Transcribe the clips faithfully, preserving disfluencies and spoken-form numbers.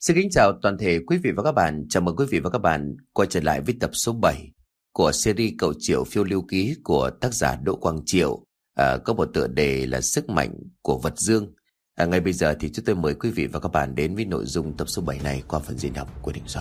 Xin kính chào toàn thể quý vị và các bạn. Chào mừng quý vị và các bạn quay trở lại với tập số bảy của series Cậu Triệu Phiêu Lưu Ký của tác giả Đỗ Quang Triệu, à, có một tựa đề là Sức Mạnh của Vật Dương. À, ngay bây giờ thì chúng tôi mời quý vị và các bạn đến với nội dung tập số bảy này qua phần diễn đọc của Đình Soạn.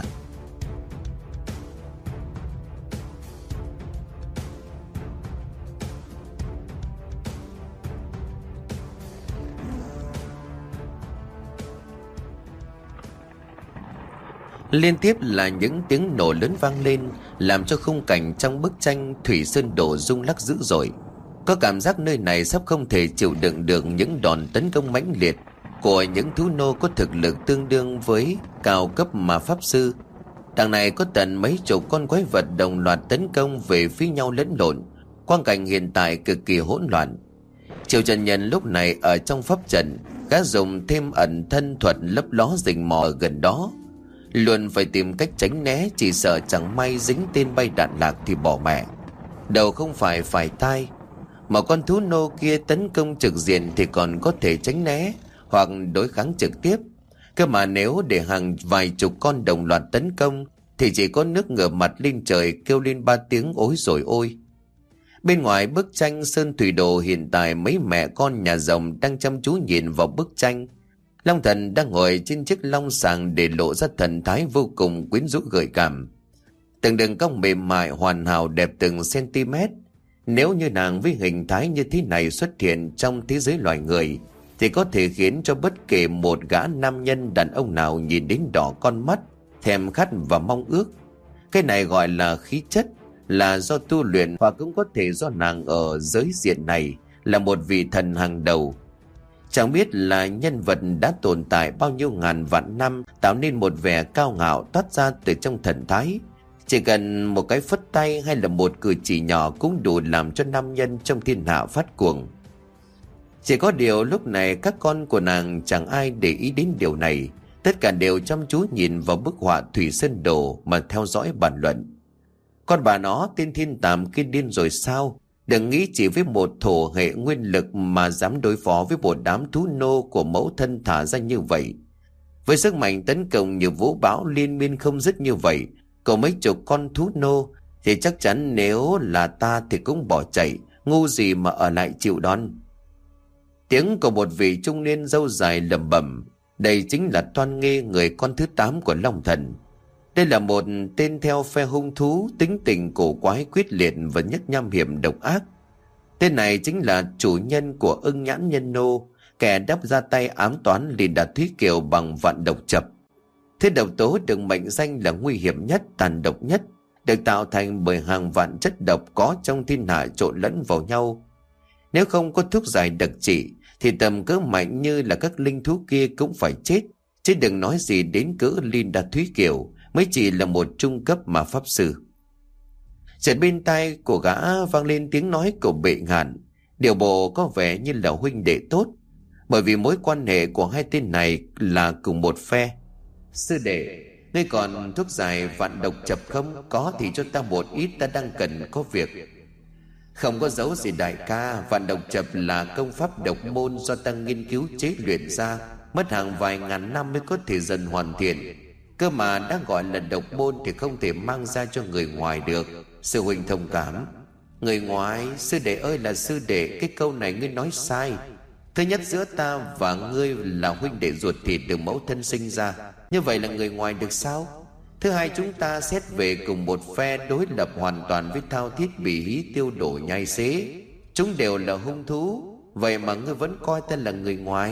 Liên tiếp là những tiếng nổ lớn vang lên, làm cho khung cảnh trong bức tranh Thủy Sơn Đổ rung lắc dữ dội. Có cảm giác nơi này sắp không thể chịu đựng được những đòn tấn công mãnh liệt của những thú nô có thực lực tương đương với cao cấp mà pháp sư. Đằng này có tận mấy chục con quái vật đồng loạt tấn công về phía nhau lẫn lộn. Quang cảnh hiện tại cực kỳ hỗn loạn. Triệu Trần Nhân lúc này ở trong pháp trận, gã dùng thêm ẩn thân thuật lấp ló rình mò ở gần đó. Luôn phải tìm cách tránh né, chỉ sợ chẳng may dính tên bay đạn lạc thì bỏ mẹ. Đầu không phải phải tai. Mà con thú nô kia tấn công trực diện thì còn có thể tránh né hoặc đối kháng trực tiếp. Cơ mà nếu để hàng vài chục con đồng loạt tấn công thì chỉ có nước ngửa mặt lên trời kêu lên ba tiếng ối rồi ôi. Bên ngoài bức tranh Sơn Thủy Đồ hiện tại mấy mẹ con nhà rồng đang chăm chú nhìn vào bức tranh. Long Thần đang ngồi trên chiếc long sàng để lộ ra thần thái vô cùng quyến rũ gợi cảm. Từng đường cong mềm mại hoàn hảo đẹp từng cm. Nếu như nàng với hình thái như thế này xuất hiện trong thế giới loài người thì có thể khiến cho bất kể một gã nam nhân đàn ông nào nhìn đến đỏ con mắt, thèm khát và mong ước. Cái này gọi là khí chất, là do tu luyện, hoặc cũng có thể do nàng ở giới diện này là một vị thần hàng đầu. Chẳng biết là nhân vật đã tồn tại bao nhiêu ngàn vạn năm tạo nên một vẻ cao ngạo toát ra từ trong thần thái. Chỉ cần một cái phất tay hay là một cử chỉ nhỏ cũng đủ làm cho nam nhân trong thiên hạ phát cuồng. Chỉ có điều lúc này các con của nàng chẳng ai để ý đến điều này. Tất cả đều chăm chú nhìn vào bức họa Thủy Sơn Đồ mà theo dõi bàn luận. Con bà nó tên Thiên Tàm kia điên rồi sao? Đừng nghĩ chỉ với một thổ hệ nguyên lực mà dám đối phó với một đám thú nô của mẫu thân thả ra như vậy. Với sức mạnh tấn công như vũ bão liên miên không dứt như vậy, có mấy chục con thú nô thì chắc chắn nếu là ta thì cũng bỏ chạy, ngu gì mà ở lại chịu đòn. Tiếng của một vị trung niên râu dài lẩm bẩm. Đây chính là Toan Nghê, người con thứ tám của Long Thần. Đây là một tên theo phe hung thú, tính tình cổ quái quyết liệt và nhất nham hiểm độc ác. Tên này chính là chủ nhân của Ưng Nhãn Nhân Nô, kẻ đắp ra tay ám toán Lì Đạt Thúy Kiều bằng vạn độc chập. Thế độc tố được mệnh danh là nguy hiểm nhất, tàn độc nhất, được tạo thành bởi hàng vạn chất độc có trong thiên hạ trộn lẫn vào nhau. Nếu không có thuốc giải đặc trị thì tầm cỡ mạnh như là các linh thú kia cũng phải chết, chứ đừng nói gì đến cỡ Lì Đạt Thúy Kiều mới chỉ là một trung cấp mà pháp sư. Chợt bên tai của gã vang lên tiếng nói của Bệ Ngạn, điều bộ có vẻ như là huynh đệ tốt, bởi vì mối quan hệ của hai tên này là cùng một phe. Sư đệ, ngươi còn thuốc giải vạn độc chập không? Có thì cho ta một ít, ta đang cần có việc. Không có dấu gì đại ca, vạn độc chập là công pháp độc môn do ta nghiên cứu chế luyện ra, mất hàng vài ngàn năm mới có thể dần hoàn thiện. Cơ mà đã gọi là độc môn thì không thể mang ra cho người ngoài được. Sư huynh thông cảm. Người ngoài? Sư đệ ơi là sư đệ, cái câu này ngươi nói sai. Thứ nhất, giữa ta và ngươi là huynh đệ ruột thịt được mẫu thân sinh ra, như vậy là người ngoài được sao? Thứ hai, chúng ta xét về cùng một phe đối lập hoàn toàn với Thao Thiết, Bỉ Hí, Tiêu Đổ, Nhai Xế. Chúng đều là hung thú, vậy mà ngươi vẫn coi ta là người ngoài.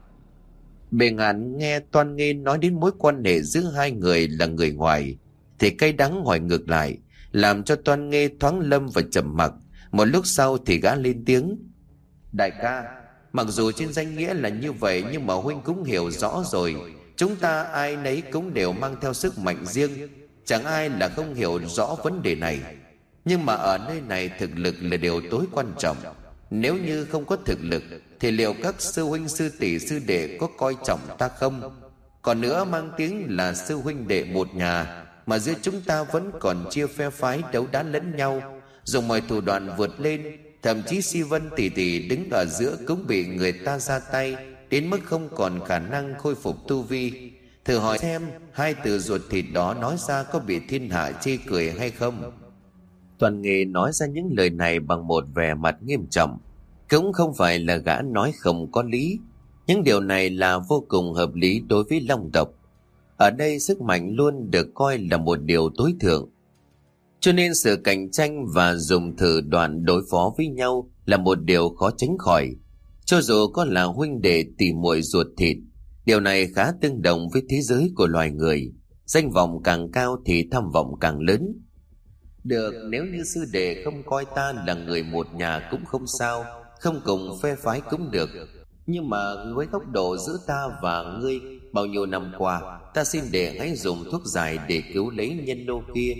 Bề Ngạn nghe Toan Nghê nói đến mối quan hệ giữa hai người là người ngoài thì cay đắng hỏi ngược lại, làm cho Toan Nghê thoáng lâm và trầm mặc. Một lúc sau thì gã lên tiếng. Đại ca, mặc dù trên danh nghĩa là như vậy nhưng mà huynh cũng hiểu rõ rồi, chúng ta ai nấy cũng đều mang theo sức mạnh riêng, chẳng ai là không hiểu rõ vấn đề này. Nhưng mà ở nơi này thực lực là điều tối quan trọng. Nếu như không có thực lực thì liệu các sư huynh sư tỷ sư đệ có coi trọng ta không? Còn nữa, mang tiếng là sư huynh đệ một nhà mà giữa chúng ta vẫn còn chia phe phái đấu đá lẫn nhau, dùng mọi thủ đoạn vượt lên, thậm chí Si Vân tỷ tỷ đứng ở giữa cũng bị người ta ra tay đến mức không còn khả năng khôi phục tu vi, Thử hỏi xem hai từ ruột thịt đó nói ra có bị thiên hạ chê cười hay không? Toàn Nghề nói ra những lời này bằng một vẻ mặt nghiêm trọng. Cũng không phải là gã nói không có lý. Những điều này là vô cùng hợp lý đối với long tộc. Ở đây sức mạnh luôn được coi là một điều tối thượng. Cho nên sự cạnh tranh và dùng thử đoạn đối phó với nhau là một điều khó tránh khỏi. Cho dù có là huynh đệ tỉ muội ruột thịt, điều này khá tương đồng với thế giới của loài người. Danh vọng càng cao thì tham vọng càng lớn. Được, nếu như sư đệ không coi ta là người một nhà cũng không sao, không cùng phe phái cũng được. Nhưng mà với góc độ giữa ta và ngươi, bao nhiêu năm qua, ta xin đệ hãy dùng thuốc giải để cứu lấy nhân lô kia.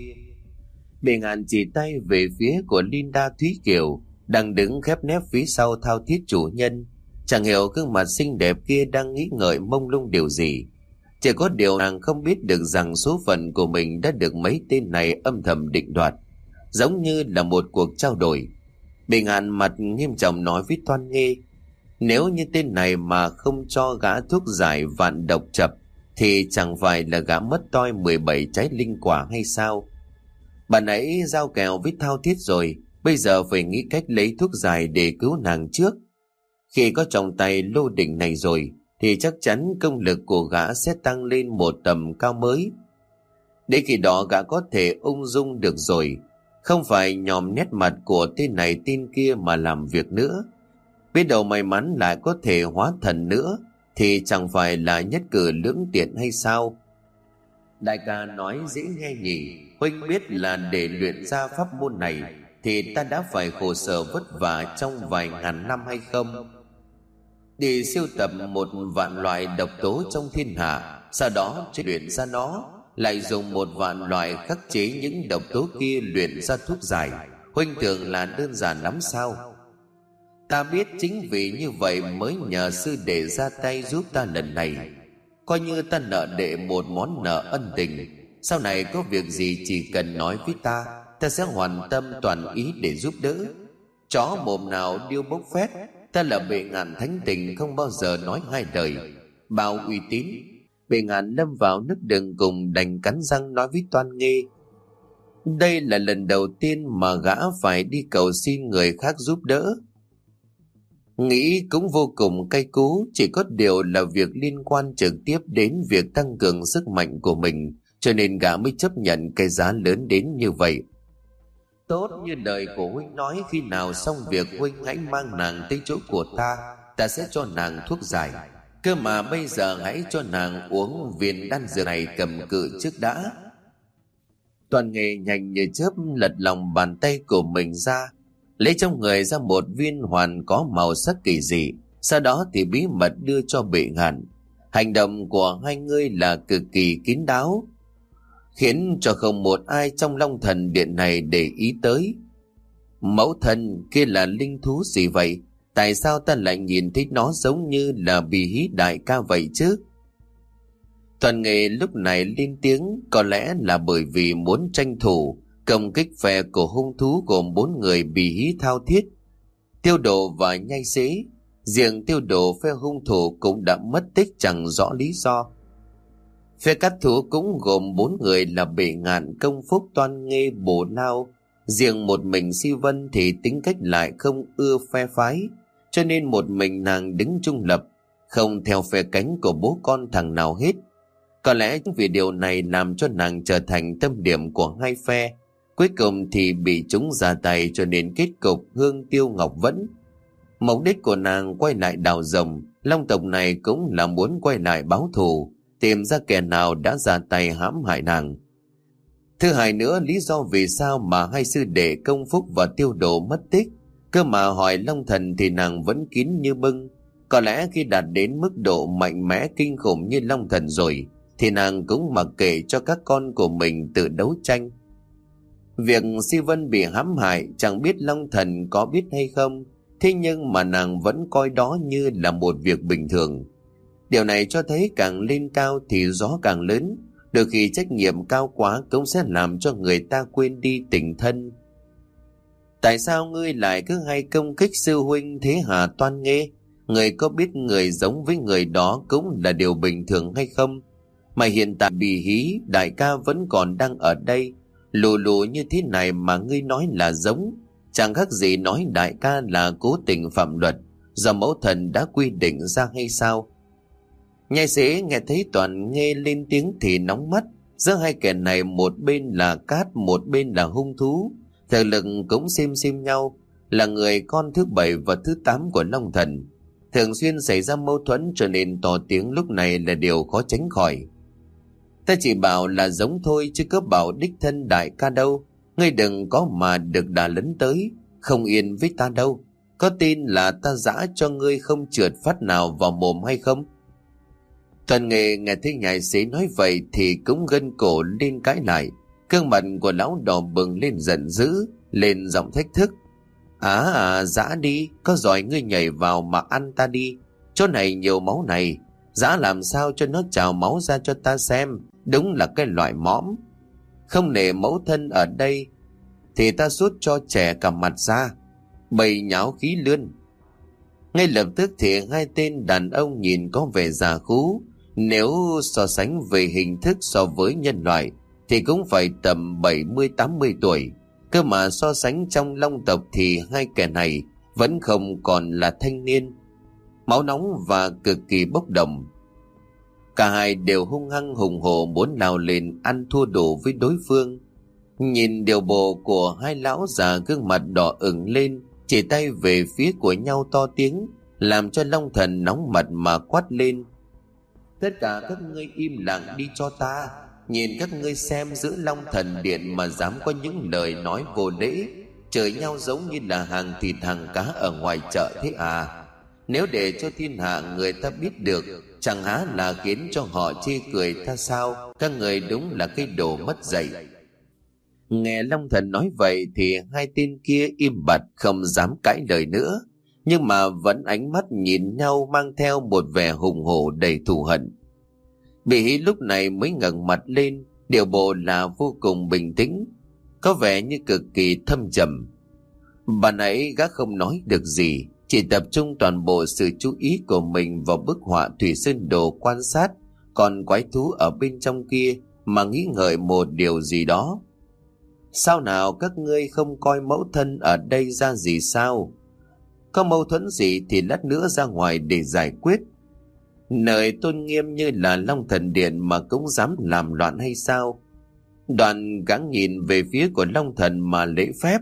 Bệ Ngạn chỉ tay về phía của Linda Thúy Kiều, đang đứng khép nép phía sau thao thiết chủ nhân. Chẳng hiểu gương mặt xinh đẹp kia đang nghĩ ngợi mông lung điều gì. Chỉ có điều nàng không biết được rằng số phận của mình đã được mấy tên này âm thầm định đoạt, giống như là một cuộc trao đổi. Bệ Ngạn mặt nghiêm trọng nói với Toan Nghê, nếu như tên này mà không cho gã thuốc giải vạn độc chập thì chẳng phải là gã mất toi mười bảy trái linh quả hay sao? Bạn ấy giao kèo với thao thiết rồi, bây giờ phải nghĩ cách lấy thuốc giải để cứu nàng trước. Khi có trong tay lô đỉnh này rồi thì chắc chắn công lực của gã sẽ tăng lên một tầm cao mới. Để khi đó gã có thể ung dung được rồi, không phải nhòm nét mặt của tên này tên kia mà làm việc nữa. Biết đâu may mắn lại có thể hóa thần nữa thì chẳng phải là nhất cử lưỡng tiện hay sao? Đại ca nói dễ nghe nhỉ. Huynh biết là để luyện ra pháp môn này thì ta đã phải khổ sở vất vả trong vài ngàn năm hay không? Để siêu tập một vạn loại độc tố trong thiên hạ, sau đó chế luyện ra nó, lại dùng một vạn loại khắc chế những độc tố kia luyện ra thuốc giải. Huynh tưởng là đơn giản lắm sao? Ta biết chính vì như vậy mới nhờ sư đệ ra tay giúp ta lần này. Coi như ta nợ đệ một món nợ ân tình. Sau này có việc gì chỉ cần nói với ta, ta sẽ hoàn tâm toàn ý để giúp đỡ. Chó mồm nào điêu bốc phét, ta là Bệ Ngạn thánh tình không bao giờ nói hai lời. Bao uy tín. Bệ Ngạn lâm vào nước đường cùng đành cắn răng nói với Toan Nghê, đây là lần đầu tiên mà gã phải đi cầu xin người khác giúp đỡ. Nghĩ cũng vô cùng cay cú, chỉ có điều là việc liên quan trực tiếp đến việc tăng cường sức mạnh của mình, cho nên gã mới chấp nhận cái giá lớn đến như vậy. Tốt, như lời của huynh nói, khi nào xong việc huynh hãy mang nàng tới chỗ của ta, ta sẽ cho nàng thuốc giải. Cơ mà bây giờ hãy cho nàng uống viên đan dược này cầm cự trước đã. Toàn Nghề nhanh như chớp lật lòng bàn tay của mình ra, lấy trong người ra một viên hoàn có màu sắc kỳ dị, sau đó thì bí mật đưa cho Bệ Ngạn. Hành động của hai người là cực kỳ kín đáo, khiến cho không một ai trong Long Thần Điện này để ý tới. Mẫu thân kia là linh thú gì vậy? Tại sao ta lại nhìn thấy nó giống như là bì hí đại ca vậy chứ? Toàn Nghề lúc này lên tiếng, có lẽ là bởi vì muốn tranh thủ công kích phe của hung thú gồm bốn người bì hí thao thiết, Tiêu Đồ và Nhai Xế. Riêng Tiêu Đồ phe hung thủ cũng đã mất tích chẳng rõ lý do. Phe cát thú cũng gồm bốn người là Bệ Ngạn, Công Phúc, Toan Nghê, Bổ Lao. Riêng một mình Si Vân thì tính cách lại không ưa phe phái, cho nên một mình nàng đứng trung lập, không theo phe cánh của bố con thằng nào hết. Có lẽ vì điều này làm cho nàng trở thành tâm điểm của hai phe. Cuối cùng thì bị chúng ra tay, cho nên kết cục Hương Tiêu Ngọc Vẫn. Mục đích của nàng quay lại đào rồng, Long tộc này cũng là muốn quay lại báo thù, tìm ra kẻ nào đã ra tay hãm hại nàng. Thứ hai nữa, lý do vì sao mà hai sư đệ Công Phúc và Tiêu Đồ mất tích, cơ mà hỏi Long Thần thì nàng vẫn kín như bưng. Có lẽ khi đạt đến mức độ mạnh mẽ kinh khủng như Long Thần rồi thì nàng cũng mặc kệ cho các con của mình tự đấu tranh. Việc Si Vân bị hãm hại chẳng biết Long Thần có biết hay không, thế nhưng mà nàng vẫn coi đó như là một việc bình thường. Điều này cho thấy càng lên cao thì gió càng lớn, đôi khi trách nhiệm cao quá cũng sẽ làm cho người ta quên đi tình thân. Tại sao ngươi lại cứ hay công kích sư huynh thế hả Toan Nghê? Người có biết người giống với người đó cũng là điều bình thường hay không? Mà hiện tại Bì Hí đại ca vẫn còn đang ở đây, lù lù như thế này mà ngươi nói là giống, chẳng khác gì nói đại ca là cố tình phạm luật do mẫu thần đã quy định ra hay sao? Nhai Dễ nghe thấy Toàn nghe lên tiếng thì nóng mắt. Giữa hai kẻ này, một bên là cát, một bên là hung thú, thực lực cũng xem xem nhau, là người con thứ bảy và thứ tám của Long Thần. Thường xuyên xảy ra mâu thuẫn, cho nên to tiếng lúc này là điều khó tránh khỏi. Ta chỉ bảo là giống thôi, chứ có bảo đích thân đại ca đâu. Ngươi đừng có mà được đà lấn tới, không yên với ta đâu. Có tin là ta giã cho ngươi không trượt phát nào vào mồm hay không? Toàn Nghề nghe thấy Nhai Dễ nói vậy thì cũng gân cổ lên cãi lại. Gương mặt của lão đỏ bừng lên giận dữ, lên giọng thách thức. À, à giã đi, có giỏi ngươi nhảy vào mà ăn ta đi. Chỗ này nhiều máu này, giã làm sao cho nó trào máu ra cho ta xem. Đúng là cái loại mõm. Không nể mẫu thân ở đây thì ta sút cho trẻ cả mặt ra. Bầy nháo khí lươn. Ngay lập tức thì hai tên đàn ông nhìn có vẻ già khú, nếu so sánh về hình thức so với nhân loại thì cũng phải tầm bảy mươi tám mươi tuổi. Cơ mà so sánh trong Long tộc thì hai kẻ này vẫn không còn là thanh niên. Máu nóng và cực kỳ bốc đồng. Cả hai đều hung hăng hùng hổ muốn lao lên ăn thua đủ với đối phương. Nhìn điều bộ của hai lão già gương mặt đỏ ửng lên, chỉ tay về phía của nhau to tiếng, làm cho Long Thần nóng mặt mà quát lên. Tất cả các ngươi im lặng đi cho ta. Nhìn các ngươi xem, giữ Long Thần Điện mà dám có những lời nói vô lễ, chửi nhau giống như là hàng thịt hàng cá ở ngoài chợ thế à? Nếu để cho thiên hạ người ta biết được, chẳng há là khiến cho họ chê cười ta sao? Các người đúng là cái đồ mất dạy. Nghe Long Thần nói vậy thì hai tên kia im bặt không dám cãi lời nữa, nhưng mà vẫn ánh mắt nhìn nhau mang theo một vẻ hùng hổ đầy thù hận. Bì Hí lúc này mới ngẩng mặt lên, điều bộ là vô cùng bình tĩnh, có vẻ như cực kỳ thâm trầm. Bà nãy gã không nói được gì, chỉ tập trung toàn bộ sự chú ý của mình vào bức họa Thủy Sơn Đồ quan sát còn quái thú ở bên trong kia mà nghĩ ngợi một điều gì đó. Sao nào các ngươi không coi mẫu thân ở đây ra gì sao? Có mâu thuẫn gì thì lát nữa ra ngoài để giải quyết. Nơi tôn nghiêm như là Long Thần Điện mà cũng dám làm loạn hay sao? Đoàn gắng nhìn về phía của Long Thần mà lễ phép.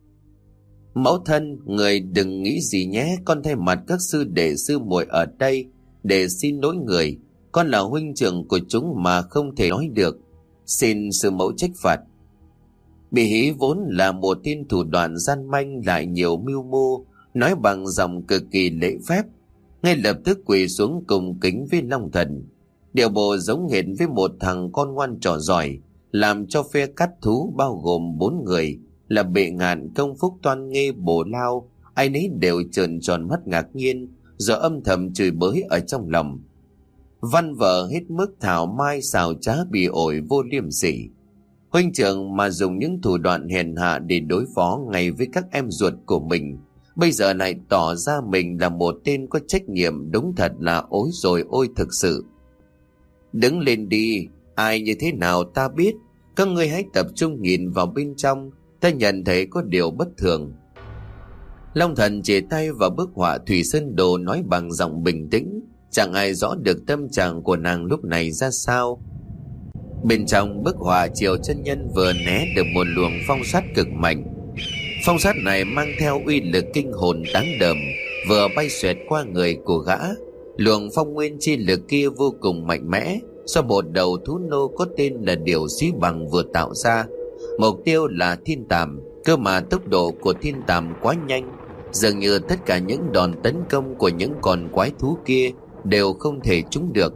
Mẫu thân, người đừng nghĩ gì nhé, con thay mặt các sư đệ sư muội ở đây để xin lỗi người. Con là huynh trưởng của chúng mà không thể nói được, xin sư mẫu trách phạt. Bì Hí vốn là một tên thủ đoạn gian manh lại nhiều mưu mô, nói bằng giọng cực kỳ lễ phép, ngay lập tức quỳ xuống cùng kính với Long Thần. Điều bộ giống hệt với một thằng con ngoan trò giỏi, làm cho phe cắt thú bao gồm bốn người là Bệ Ngạn, Công Phúc, Toan Nghê, Bổ Lao, ai nấy đều trợn tròn mắt ngạc nhiên, rồi âm thầm chửi bới ở trong lòng. Văn vở hết mức thảo mai xào trá bỉ ổi vô liêm sỉ. Huynh trưởng mà dùng những thủ đoạn hèn hạ để đối phó ngay với các em ruột của mình, bây giờ lại tỏ ra mình là một tên có trách nhiệm, đúng thật là ối rồi ôi thực sự. Đứng lên đi, ai như thế nào ta biết, các ngươi hãy tập trung nhìn vào bên trong, ta nhận thấy có điều bất thường. Long Thần chỉ tay vào bức họa Thủy Sơn Đồ nói bằng giọng bình tĩnh, chẳng ai rõ được tâm trạng của nàng lúc này ra sao. Bên trong bức họa, Triều chân nhân vừa né được một luồng phong sát cực mạnh. Phong sát này mang theo uy lực kinh hồn đáng đờm, vừa bay xoẹt qua người của gã. Luồng phong nguyên chi lực kia vô cùng mạnh mẽ, do một đầu thú nô có tên là Điều Xí Bằng vừa tạo ra. Mục tiêu là thiên tàm, cơ mà tốc độ của thiên tàm quá nhanh, dường như tất cả những đòn tấn công của những con quái thú kia đều không thể trúng được.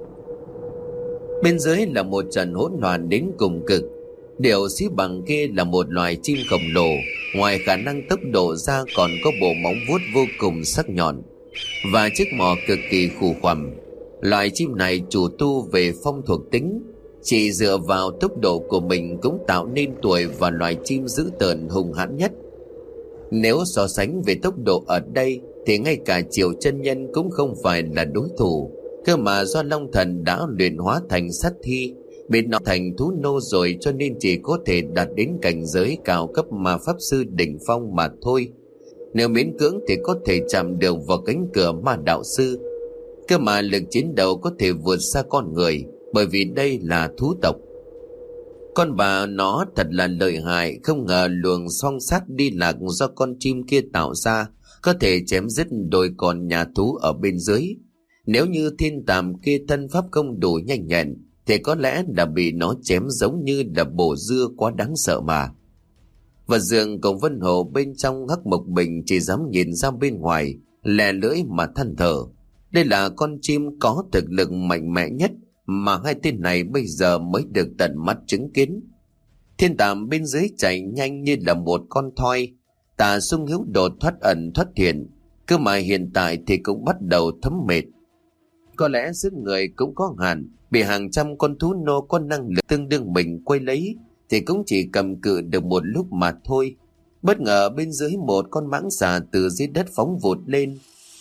Bên dưới là một trận hỗn loạn đến cùng cực. Điều Xí Bằng kia là một loài chim khổng lồ, ngoài khả năng tốc độ ra còn có bộ móng vuốt vô cùng sắc nhọn và chiếc mỏ cực kỳ khủ khoằm. Loài chim này chủ tu về phong thuộc tính, chỉ dựa vào tốc độ của mình cũng tạo nên tuổi và loài chim dữ tợn hung hãn nhất. Nếu so sánh về tốc độ ở đây thì ngay cả Triều chân nhân cũng không phải là đối thủ. Cơ mà do Long Thần đã luyện hóa thành sát thi, biến nó thành thú nô rồi, cho nên chỉ có thể đạt đến cảnh giới cao cấp mà pháp sư đỉnh phong mà thôi. Nếu miễn cưỡng thì có thể chạm được vào cánh cửa ma đạo sư. Cơ mà lực chiến đấu có thể vượt xa con người, bởi vì đây là thú tộc. Con bà nó thật là lợi hại, không ngờ luồng song sát đi lạc do con chim kia tạo ra có thể chém dứt đôi con nhà thú ở bên dưới. Nếu như thiên tàm kia thân pháp không đủ nhanh nhẹn thì có lẽ đã bị nó chém giống như là bổ dưa, quá đáng sợ mà. Và Dương cùng Vân Hồ bên trong Hắc Mộc Bình chỉ dám nhìn ra bên ngoài, lè lưỡi mà than thở. Đây là con chim có thực lực mạnh mẽ nhất mà hai tên này bây giờ mới được tận mắt chứng kiến. Thiên tàm bên dưới chạy nhanh như là một con thoi, tà xung hữu đột thoát ẩn thoát hiện, cơ mà hiện tại thì cũng bắt đầu thấm mệt. Có lẽ sức người cũng có hạn, bị hàng trăm con thú nô có năng lực tương đương mình quay lấy thì cũng chỉ cầm cự được một lúc mà thôi. Bất ngờ bên dưới một con mãng xà từ dưới đất phóng vụt lên,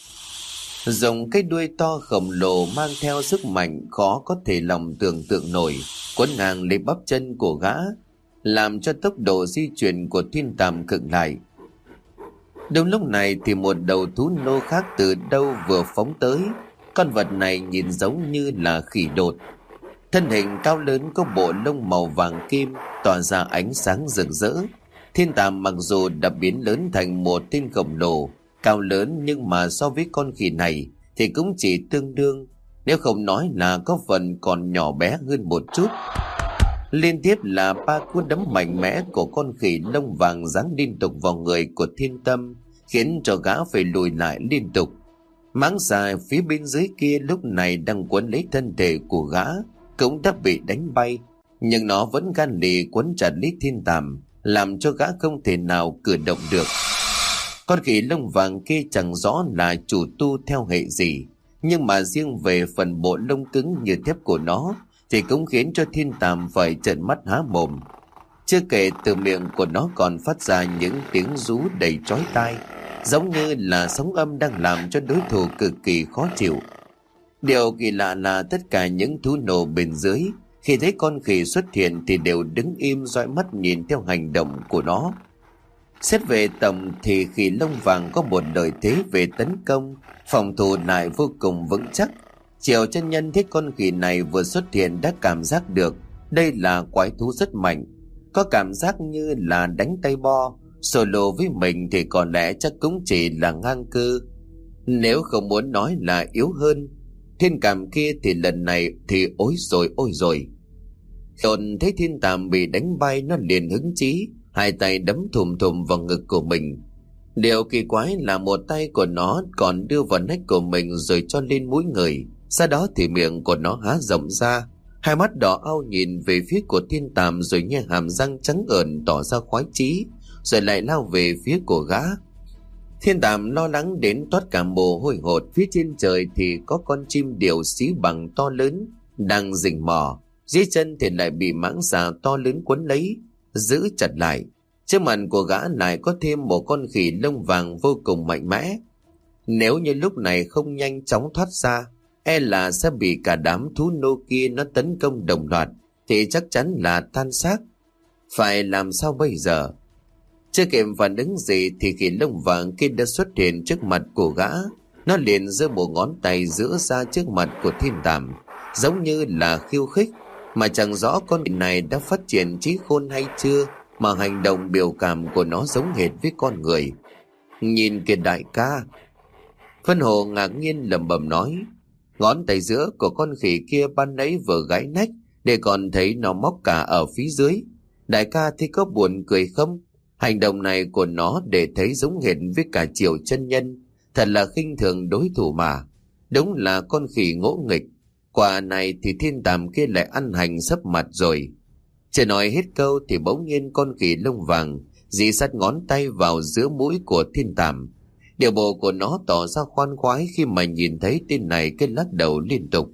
dùng cái đuôi to khổng lồ mang theo sức mạnh khó có thể lòng tưởng tượng nổi, quấn ngang lấy bắp chân của gã, làm cho tốc độ di chuyển của thiên tàm khựng lại. Đúng lúc này thì một đầu thú nô khác từ đâu vừa phóng tới. Con vật này nhìn giống như là khỉ đột, thân hình cao lớn, có bộ lông màu vàng kim tỏa ra ánh sáng rực rỡ. Thiên tàm mặc dù đã biến lớn thành một tên khổng lồ cao lớn, nhưng mà so với con khỉ này thì cũng chỉ tương đương, nếu không nói là có phần còn nhỏ bé hơn một chút. Liên tiếp là ba cú đấm mạnh mẽ của con khỉ lông vàng giáng liên tục vào người của Thiên Tâm, khiến cho gã phải lùi lại liên tục. Mãng xà phía bên dưới kia lúc này đang quấn lấy thân thể của gã cũng đã bị đánh bay, nhưng nó vẫn gan lì quấn chặt lấy Thiên Tàm, làm cho gã không thể nào cử động được. Con khỉ lông vàng kia chẳng rõ là chủ tu theo hệ gì, nhưng mà riêng về phần bộ lông cứng như thép của nó thì cũng khiến cho Thiên Tàm phải trợn mắt há mồm. Chưa kể từ miệng của nó còn phát ra những tiếng rú đầy chói tai, giống như là sóng âm đang làm cho đối thủ cực kỳ khó chịu. Điều kỳ lạ là tất cả những thú nô bên dưới khi thấy con khỉ xuất hiện thì đều đứng im dõi mắt nhìn theo hành động của nó. Xét về tổng thì khỉ lông vàng có một lợi thế về tấn công, phòng thủ lại vô cùng vững chắc. Triều chân nhân thấy con khỉ này vừa xuất hiện đã cảm giác được đây là quái thú rất mạnh, có cảm giác như là đánh tay bo. Solo với mình thì có lẽ chắc cũng chỉ là ngang cơ, nếu không muốn nói là yếu hơn. Thiên cảm kia thì lần này thì ối rồi ôi rồi. Đồn thấy Thiên Tàm bị đánh bay, nó liền hứng chí, hai tay đấm thùm thùm vào ngực của mình. Điều kỳ quái là một tay của nó còn đưa vào nách của mình rồi cho lên mũi người, sau đó thì miệng của nó há rộng ra, hai mắt đỏ au nhìn về phía của Thiên Tàm rồi nhe hàm răng trắng ởn tỏ ra khoái chí, rồi lại lao về phía của gã. Thiên Tàm lo lắng đến toát cả mồ hôi hột. Phía trên trời thì có con chim điểu xí bằng to lớn đang rình mò, dưới chân thì lại bị mãng xà to lớn quấn lấy, giữ chặt lại. Trước mặt của gã lại có thêm một con khỉ lông vàng vô cùng mạnh mẽ. Nếu như lúc này không nhanh chóng thoát ra, e là sẽ bị cả đám thú nô kia nó tấn công đồng loạt, thì chắc chắn là tan xác. Phải làm sao bây giờ? Chưa kịp phản ứng gì thì khỉ lông vàng kia đã xuất hiện trước mặt của gã. Nó liền giơ một ngón tay giữa ra trước mặt của Thiên Tàm, giống như là khiêu khích, mà chẳng rõ con này đã phát triển trí khôn hay chưa mà hành động biểu cảm của nó giống hệt với con người. Nhìn kìa đại ca. Vân Hồ ngạc nhiên lẩm bẩm nói, ngón tay giữa của con khỉ kia ban nãy vừa gãy nách, để còn thấy nó móc cả ở phía dưới. Đại ca thì có buồn cười không? Hành động này của nó để thấy giống hệt với cả Triều chân nhân, thật là khinh thường đối thủ mà. Đúng là con khỉ ngỗ nghịch. Quả này thì Thiên Tàm kia lại ăn hành sấp mặt rồi. Chưa nói hết câu thì bỗng nhiên con khỉ lông vàng dí sát ngón tay vào giữa mũi của Thiên Tàm. Điều bộ của nó tỏ ra khoan khoái khi mà nhìn thấy tên này cái lắc đầu liên tục.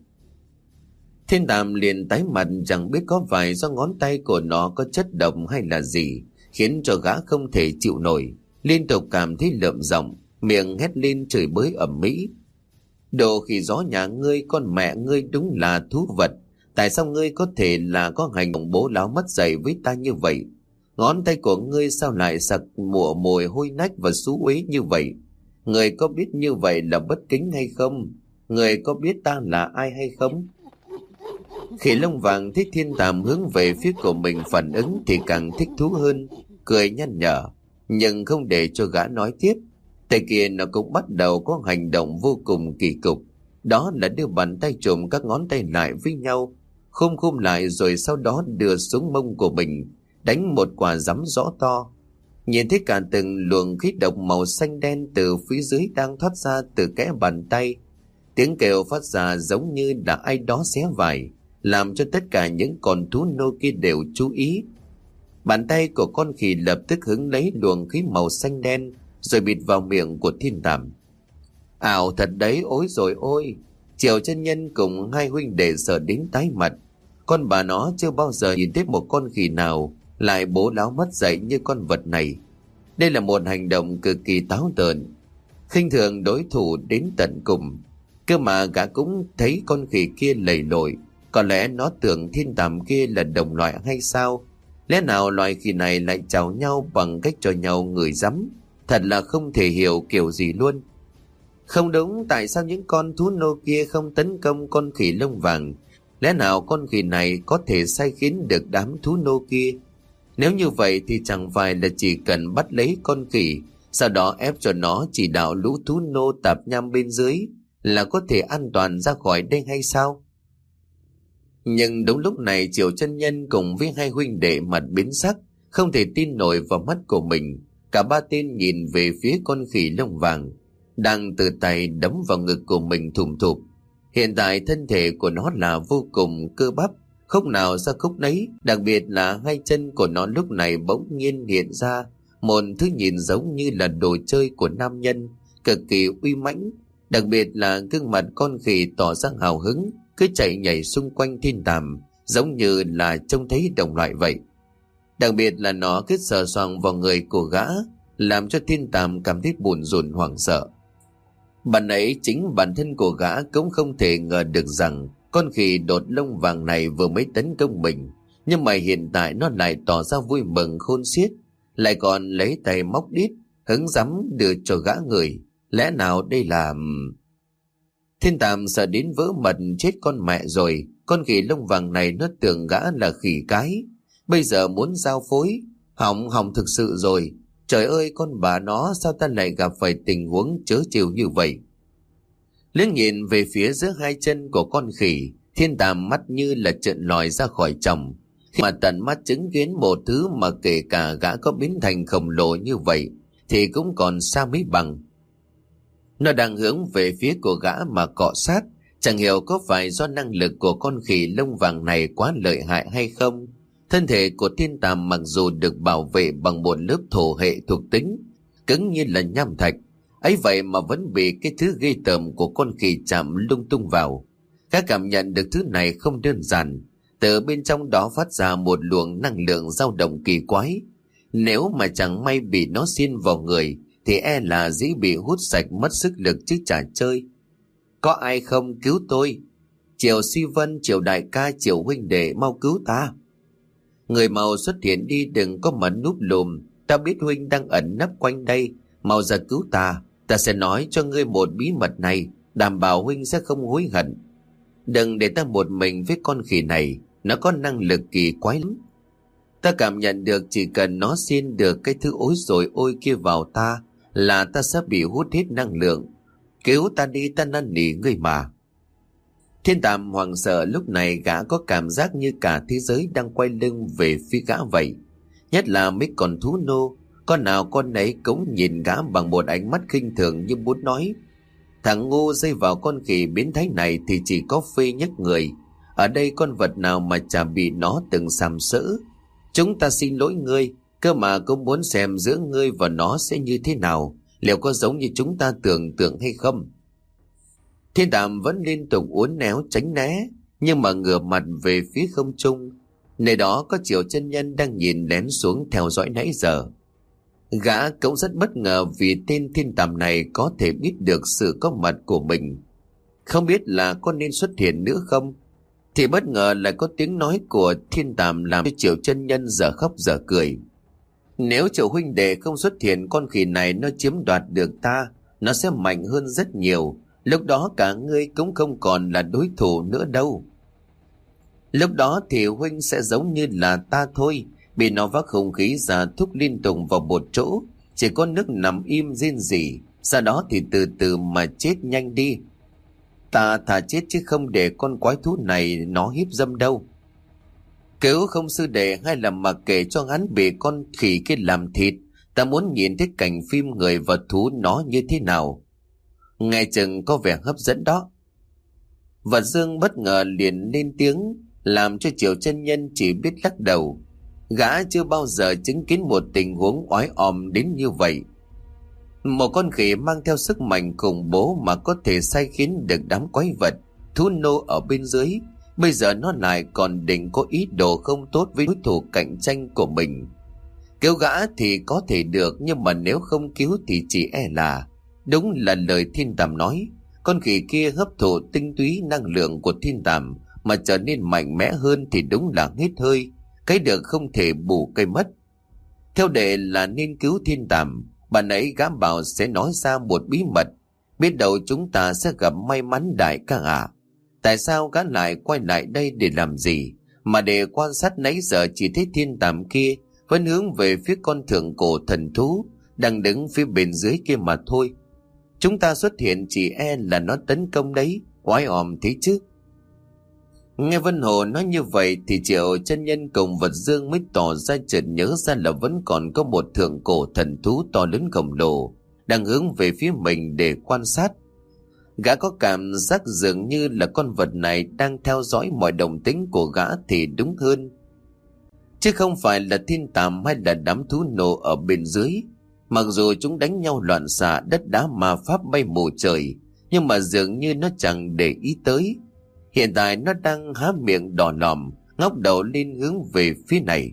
Thiên Tàm liền tái mặt, chẳng biết có phải do ngón tay của nó có chất độc hay là gì, khiến cho gã không thể chịu nổi, liên tục cảm thấy lợm giọng, miệng hét lên chửi bới ầm ĩ. Đồ khỉ gió nhà ngươi, con mẹ ngươi đúng là thú vật. Tại sao ngươi có thể là có hành động bố láo mất dạy với ta như vậy? Ngón tay của ngươi sao lại sặc mùa mùi hôi nách và xú uế như vậy? Ngươi có biết như vậy là bất kính hay không? Ngươi có biết ta là ai hay không? Khỉ lông vàng thấy Thiên Tàm hướng về phía của mình phản ứng thì càng thích thú hơn, cười nhăn nhở, nhưng không để cho gã nói tiếp. Tay kia nó cũng bắt đầu có hành động vô cùng kỳ cục. Đó là đưa bàn tay trùm các ngón tay lại với nhau, khum khum lại, rồi sau đó đưa xuống mông của mình, đánh một quả giấm rõ to. Nhìn thấy cả từng luồng khí độc màu xanh đen từ phía dưới đang thoát ra từ kẽ bàn tay. Tiếng kêu phát ra giống như là ai đó xé vải, làm cho tất cả những con thú nô kia đều chú ý. Bàn tay của con khỉ lập tức hứng lấy luồng khí màu xanh đen, rồi bịt vào miệng của Thiên Tàm. Ảo thật đấy, ối rồi ôi! Triều chân nhân cùng hai huynh đệ sợ đến tái mặt. Con bà nó chưa bao giờ nhìn thấy một con khỉ nào lại bố láo mất dạy như con vật này. Đây là một hành động cực kỳ táo tợn, khinh thường đối thủ đến tận cùng. Cơ mà gã cũng thấy con khỉ kia lầy lội. Có lẽ nó tưởng Thiên Tàm kia là đồng loại hay sao? Lẽ nào loài khỉ này lại chào nhau bằng cách cho nhau ngửi rắm? Thật là không thể hiểu kiểu gì luôn. Không đúng, tại sao những con thú nô kia không tấn công con khỉ lông vàng? Lẽ nào con khỉ này có thể sai khiến được đám thú nô kia? Nếu như vậy thì chẳng phải là chỉ cần bắt lấy con khỉ, sau đó ép cho nó chỉ đạo lũ thú nô tạp nham bên dưới là có thể an toàn ra khỏi đây hay sao? Nhưng đúng lúc này Triều chân nhân cùng với hai huynh đệ mặt biến sắc, không thể tin nổi vào mắt của mình. Cả ba tên nhìn về phía con khỉ lông vàng đang từ tay đấm vào ngực của mình thùm thụp. Hiện tại thân thể của nó là vô cùng cơ bắp, khúc nào ra khúc nấy, đặc biệt là hai chân của nó lúc này bỗng nhiên hiện ra một thứ nhìn giống như là đồ chơi của nam nhân, cực kỳ uy mãnh. Đặc biệt là gương mặt con khỉ tỏ ra hào hứng, cứ chạy nhảy xung quanh Thiên Tàm, giống như là trông thấy đồng loại vậy. Đặc biệt là nó cứ sờ soạng vào người của gã, làm cho Thiên Tàm cảm thấy buồn rùn hoảng sợ. Bạn ấy chính bản thân của gã cũng không thể ngờ được rằng con khỉ đột lông vàng này vừa mới tấn công mình, nhưng mà hiện tại nó lại tỏ ra vui mừng khôn xiết, lại còn lấy tay móc đít hứng rắm đưa cho gã người. Lẽ nào đây là... Thiên Tàm sợ đến vỡ mật chết con mẹ rồi. Con khỉ lông vàng này nó tưởng gã là khỉ cái, bây giờ muốn giao phối. Hỏng hỏng thực sự rồi. Trời ơi, con bà nó, sao ta lại gặp phải tình huống trớ trêu như vậy? Liếc nhìn về phía giữa hai chân của con khỉ, Thiên Tàm mắt như là trợn lòi ra khỏi chồng, khi mà tận mắt chứng kiến một thứ mà kể cả gã có biến thành khổng lồ như vậy thì cũng còn xa mới bằng. Nó đang hướng về phía của gã mà cọ sát, chẳng hiểu có phải do năng lực của con khỉ lông vàng này quá lợi hại hay không. Thân thể của Thiên Tàm mặc dù được bảo vệ bằng một lớp thổ hệ thuộc tính, cứng như là nham thạch, ấy vậy mà vẫn bị cái thứ ghê tởm của con khỉ chạm lung tung vào. Các cảm nhận được thứ này không đơn giản, từ bên trong đó phát ra một luồng năng lượng dao động kỳ quái. Nếu mà chẳng may bị nó xiên vào người thì e là dĩ bị hút sạch mất sức lực chứ chả chơi. Có ai không, cứu tôi! Triều Suy Vân, Triều đại ca, Triều huynh đệ, mau cứu ta! Người mau xuất hiện đi, đừng có mà núp lùm. Ta biết huynh đang ẩn nấp quanh đây, mau ra cứu ta. Ta sẽ nói cho ngươi một bí mật này, đảm bảo huynh sẽ không hối hận. Đừng để ta một mình với con khỉ này, nó có năng lực kỳ quái lắm. Ta cảm nhận được chỉ cần nó xin được cái thứ ối rồi ôi kia vào ta là ta sẽ bị hút hết năng lượng. Cứu ta đi, ta năn nỉ ngươi mà. Thiên Tàm hoảng sợ, lúc này gã có cảm giác như cả thế giới đang quay lưng về phía gã vậy. Nhất là mấy con thú nô, con nào con nấy cũng nhìn gã bằng một ánh mắt khinh thường như muốn nói: thằng ngu dây vào con khỉ biến thái này thì chỉ có phê nhất người. Ở đây con vật nào mà chả bị nó từng sàm sỡ. Chúng ta xin lỗi ngươi, cơ mà cũng muốn xem giữa ngươi và nó sẽ như thế nào, liệu có giống như chúng ta tưởng tượng hay không. Thiên Tàm vẫn liên tục uốn éo tránh né, nhưng mà ngửa mặt về phía không trung, nơi đó có Triều chân nhân đang nhìn lén xuống theo dõi nãy giờ. Gã cũng rất bất ngờ vì tên Thiên Tàm này có thể biết được sự có mặt của mình. không biết là có nên xuất hiện nữa không. Thì bất ngờ lại có tiếng nói của Thiên Tàm làm cho Triệu chân nhân giờ khóc giờ cười. Nếu Triệu huynh đệ không xuất hiện, con khỉ này nó chiếm đoạt được ta, nó sẽ mạnh hơn rất nhiều. Lúc đó cả ngươi cũng không còn là đối thủ nữa đâu. Lúc đó thì huynh sẽ giống như là ta thôi, bị nó vác không khí ra thúc liên tục vào một chỗ, chỉ có nước nằm im rên rỉ, sau đó thì từ từ mà chết nhanh đi. Ta thà chết chứ không để con quái thú này nó hiếp dâm đâu. Cứu không sư đệ, hay là mặc kệ cho hắn bị con khỉ kia làm thịt, ta muốn nhìn thấy cảnh phim người và thú nó như thế nào. Nghe chừng có vẻ hấp dẫn đó. Vật Dương bất ngờ liền lên tiếng, làm cho Triệu chân nhân chỉ biết lắc đầu. Gã chưa bao giờ chứng kiến một tình huống oái òm đến như vậy. Một con khỉ mang theo sức mạnh khủng bố mà có thể sai khiến được đám quái vật, thú nô ở bên dưới. Bây giờ nó lại còn định có ý đồ không tốt với đối thủ cạnh tranh của mình. Cứu gã thì có thể được, nhưng mà nếu không cứu thì chỉ e là... Đúng là lời Thiên Tàm nói, con khỉ kia hấp thụ tinh túy năng lượng của Thiên Tàm mà trở nên mạnh mẽ hơn thì đúng là hết hơi. Cái được không thể bù cây mất. Theo đệ là nên cứu Thiên Tàm. Bạn ấy gã bảo sẽ nói ra một bí mật, biết đâu chúng ta sẽ gặp may mắn đại ca ạ. Tại sao gã lại quay lại đây để làm gì, mà để quan sát nãy giờ chỉ thấy Thiên Tàm kia vẫn hướng về phía con thượng cổ thần thú đang đứng phía bên dưới kia mà thôi. Chúng ta xuất hiện chỉ e là nó tấn công đấy, oái òm thế chứ. Nghe Vân Hồ nói như vậy thì Triệu chân nhân cùng Vật Dương mới tỏ ra chợt nhớ ra là vẫn còn có một thượng cổ thần thú to lớn khổng lồ đang hướng về phía mình để quan sát. Gã có cảm giác dường như là con vật này đang theo dõi mọi động tĩnh của gã thì đúng hơn, chứ không phải là Thiên Tàm hay là đám thú nổ ở bên dưới. Mặc dù chúng đánh nhau loạn xạ, đất đá ma pháp bay mù trời, nhưng mà dường như nó chẳng để ý tới. Hiện tại nó đang há miệng đỏ lòm, ngóc đầu lên hướng về phía này.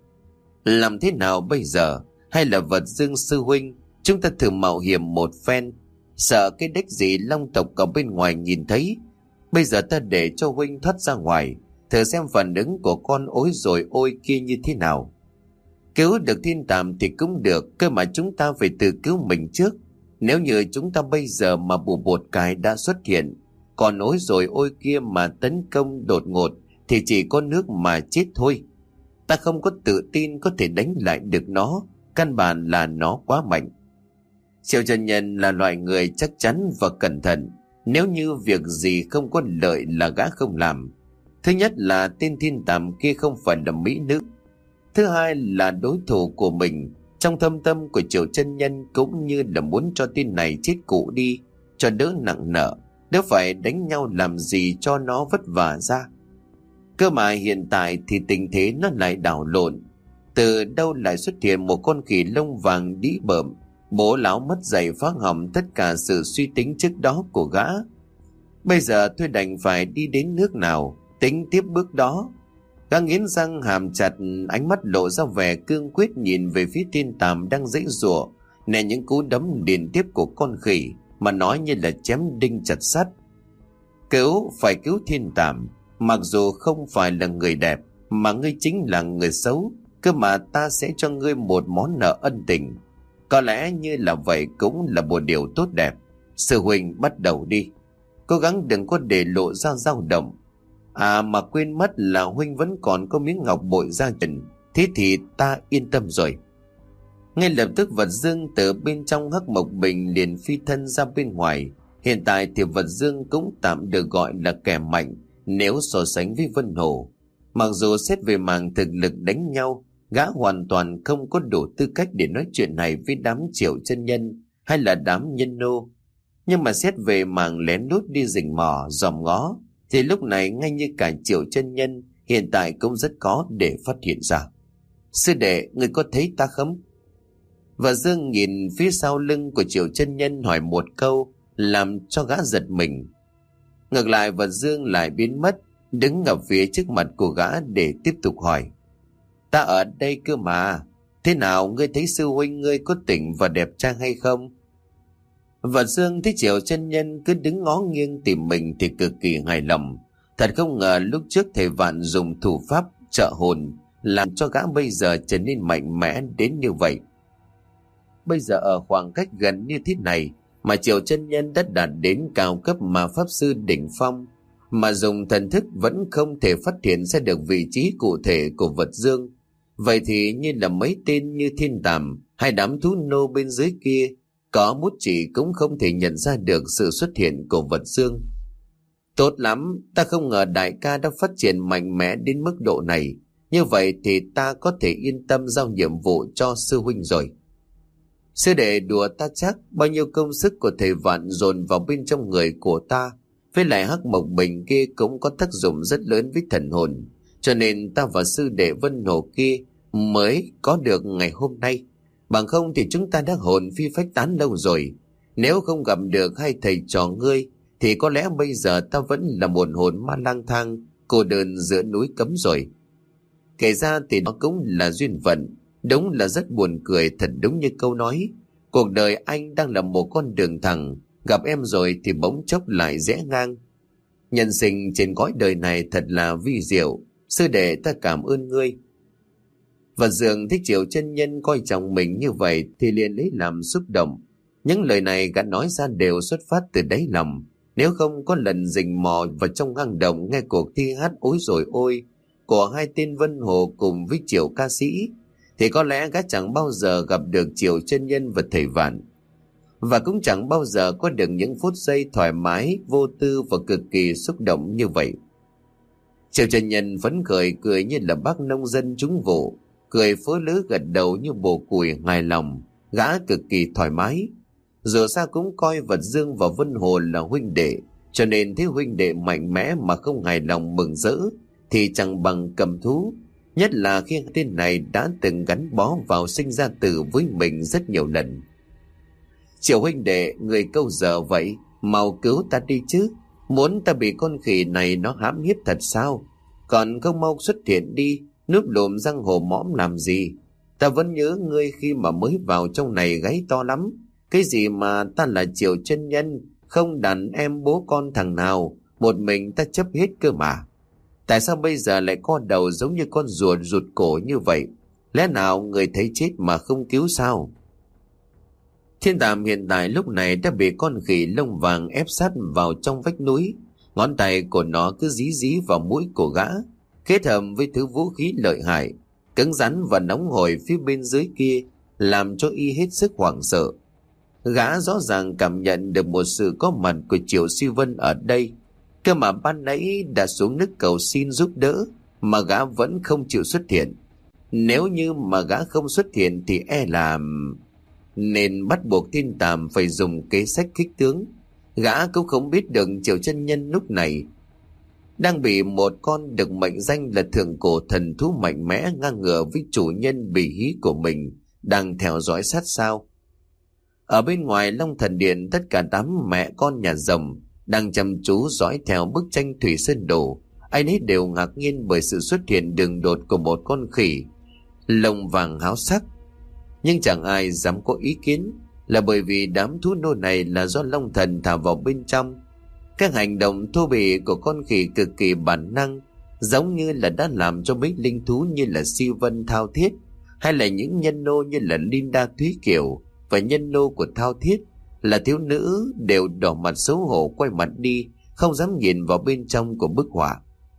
Làm thế nào bây giờ? Hay là Vật Dương sư huynh, chúng ta thử mạo hiểm một phen, sợ cái đếch gì long tộc ở bên ngoài nhìn thấy. Bây giờ ta để cho huynh thoát ra ngoài, thử xem phản ứng của con ối rồi ôi kia như thế nào. Cứu được Thiên Tàm thì cũng được, cơ mà chúng ta phải tự cứu mình trước. Nếu như chúng ta bây giờ mà bù bột cải đã xuất hiện, còn ối rồi ôi kia mà tấn công đột ngột thì chỉ có nước mà chết thôi. Ta không có tự tin có thể đánh lại được nó, căn bản là nó quá mạnh. Triệu chân nhân là loại người chắc chắn và cẩn thận. Nếu như việc gì không có lợi là gã không làm. Thứ nhất là tên Thiên Tàm kia không phải là mỹ nữ. Thứ hai là đối thủ của mình. Trong thâm tâm của Triệu chân nhân cũng như là muốn cho tên này chết cụ đi, cho đỡ nặng nợ, đỡ phải đánh nhau làm gì cho nó vất vả ra. Cơ mà hiện tại thì tình thế nó lại đảo lộn. Từ đâu lại xuất hiện một con khỉ lông vàng đĩ bợm, bố láo mất dạy phá hỏng tất cả sự suy tính trước đó của gã. Bây giờ tôi đành phải đi đến nước nào, tính tiếp bước đó. Gã nghiến răng hàm chặt, ánh mắt lộ ra vẻ cương quyết nhìn về phía Thiên Tàm đang giãy giụa, nè những cú đấm liên tiếp của con khỉ mà nói như là chém đinh chặt sắt. Cứu, phải cứu Thiên Tàm. Mặc dù không phải là người đẹp, mà ngươi chính là người xấu, cơ mà ta sẽ cho ngươi một món nợ ân tình. Có lẽ như là vậy cũng là một điều tốt đẹp. Sư huynh bắt đầu đi, cố gắng đừng có để lộ ra dao động. À mà quên mất là huynh vẫn còn có miếng ngọc bội gia trần, thế thì ta yên tâm rồi. Ngay lập tức Vật Dương từ bên trong hắc mộc bình liền phi thân ra bên ngoài. Hiện tại thì Vật Dương cũng tạm được gọi là kẻ mạnh nếu so sánh với Vân Hồ. Mặc dù xét về mảng thực lực đánh nhau, gã hoàn toàn không có đủ tư cách để nói chuyện này với đám Triệu chân nhân hay là đám nhân nô. Nhưng mà xét về mảng lén lút đi rình mò dòm ngó thì lúc này ngay như cả Triệu chân nhân hiện tại cũng rất khó để phát hiện ra. Sư đệ, người có thấy ta không? Và Dương nhìn phía sau lưng của Triệu chân nhân hỏi một câu làm cho gã giật mình. Ngược lại Vật Dương lại biến mất, đứng ở phía trước mặt của gã để tiếp tục hỏi. Ta ở đây cơ mà. Thế nào, ngươi thấy sư huynh ngươi có tỉnh và đẹp trai hay không? Và Dương thấy Triệu chân nhân cứ đứng ngó nghiêng tìm mình thì cực kỳ hài lòng. Thật không ngờ lúc trước thầy Vạn dùng thủ pháp trợ hồn làm cho gã bây giờ trở nên mạnh mẽ đến như vậy. Bây giờ ở khoảng cách gần như thế này mà Triệu chân nhân đã đạt đến cao cấp mà pháp sư đỉnh phong, mà dùng thần thức vẫn không thể phát hiện ra được vị trí cụ thể của vật dương. Vậy thì như là mấy tên như thiên tàm hay đám thú nô bên dưới kia có bút chỉ cũng không thể nhận ra được sự xuất hiện của vật dương. Tốt lắm, ta không ngờ đại ca đã phát triển mạnh mẽ đến mức độ này. Như vậy thì ta có thể yên tâm giao nhiệm vụ cho sư huynh rồi. Sư đệ đùa ta chắc, bao nhiêu công sức của thầy Vạn dồn vào bên trong người của ta, với lại hắc mộc bình kia cũng có tác dụng rất lớn với thần hồn, cho nên ta và sư đệ Vân Hồ kia mới có được ngày hôm nay. Bằng không thì chúng ta đã hồn phi phách tán lâu rồi. Nếu không gặp được hai thầy trò ngươi thì có lẽ bây giờ ta vẫn là một hồn ma lang thang cô đơn giữa núi cấm rồi. Kể ra thì nó cũng là duyên phận. Đúng là rất buồn cười, thật đúng như câu nói. Cuộc đời anh đang là một con đường thẳng, gặp em rồi thì bỗng chốc lại rẽ ngang. Nhân sinh trên cõi đời này thật là vi diệu. Sư đệ ta cảm ơn ngươi. Và dường thích Triệu chân nhân coi trọng mình như vậy thì liền lấy làm xúc động. Những lời này gã nói ra đều xuất phát từ đáy lòng. Nếu không có lần rình mò vào trong hang động nghe cuộc thi hát ối rồi ôi của hai tên Vân Hồ cùng với Triệu ca sĩ, thì có lẽ gã chẳng bao giờ gặp được Triệu chân nhân và thầy Vạn, và cũng chẳng bao giờ có được những phút giây thoải mái, vô tư và cực kỳ xúc động như vậy. Triệu chân nhân phấn khởi cười như là bác nông dân trúng vụ, cười phớ lứa gật đầu như bồ củi hài lòng, gã cực kỳ thoải mái. Dù sao cũng coi vật dương và Vân Hồ là huynh đệ, cho nên thấy huynh đệ mạnh mẽ mà không hài lòng mừng rỡ thì chẳng bằng cầm thú. Nhất là khi tên này đã từng gắn bó vào sinh ra tử với mình rất nhiều lần. Triệu huynh đệ, người câu giờ vậy, mau cứu ta đi chứ. Muốn ta bị con khỉ này nó hãm hiếp thật sao? Còn không mau xuất hiện đi, núp lùm răng hồ mõm làm gì? Ta vẫn nhớ ngươi khi mà mới vào trong này gáy to lắm. Cái gì mà ta là Triệu chân nhân, không đàn em bố con thằng nào, một mình ta chấp hết cơ mà. Tại sao bây giờ lại co đầu giống như con rùa rụt cổ như vậy? Lẽ nào người thấy chết mà không cứu sao? Thiên Tàm hiện tại lúc này đã bị con khỉ lông vàng ép sát vào trong vách núi. Ngón tay của nó cứ dí dí vào mũi của gã, kết hợp với thứ vũ khí lợi hại, cứng rắn và nóng hổi phía bên dưới kia, làm cho y hết sức hoảng sợ. Gã rõ ràng cảm nhận được một sự có mặt của Triệu Sư Vân ở đây. Cơ mà ban nãy đã xuống nước cầu xin giúp đỡ mà gã vẫn không chịu xuất hiện. Nếu như mà gã không xuất hiện thì e là... Nên bắt buộc Thiên Tàm phải dùng kế sách khích tướng. Gã cũng không biết được Triệu chân nhân lúc này đang bị một con được mệnh danh là thượng cổ thần thú mạnh mẽ ngang ngửa với chủ nhân bỉ hí của mình đang theo dõi sát sao. Ở bên ngoài Long Thần Điện, tất cả đám mẹ con nhà rồng đang chăm chú dõi theo bức tranh Thủy Sơn Đồ. Ai nấy đều ngạc nhiên bởi sự xuất hiện đường đột của một con khỉ lông vàng háo sắc, nhưng chẳng ai dám có ý kiến, là bởi vì đám thú nô này là do Long Thần thả vào bên trong. Các hành động thô bỉ của con khỉ cực kỳ bản năng, giống như là đã làm cho mấy linh thú như là Si Vân, Thao Thiết, hay là những nhân nô như là Linda, Thúy Kiều và nhân nô của Thao Thiết là thiếu nữ đều đỏ mặt xấu hổ quay mặt đi, không dám nhìn vào bên trong của bức họa.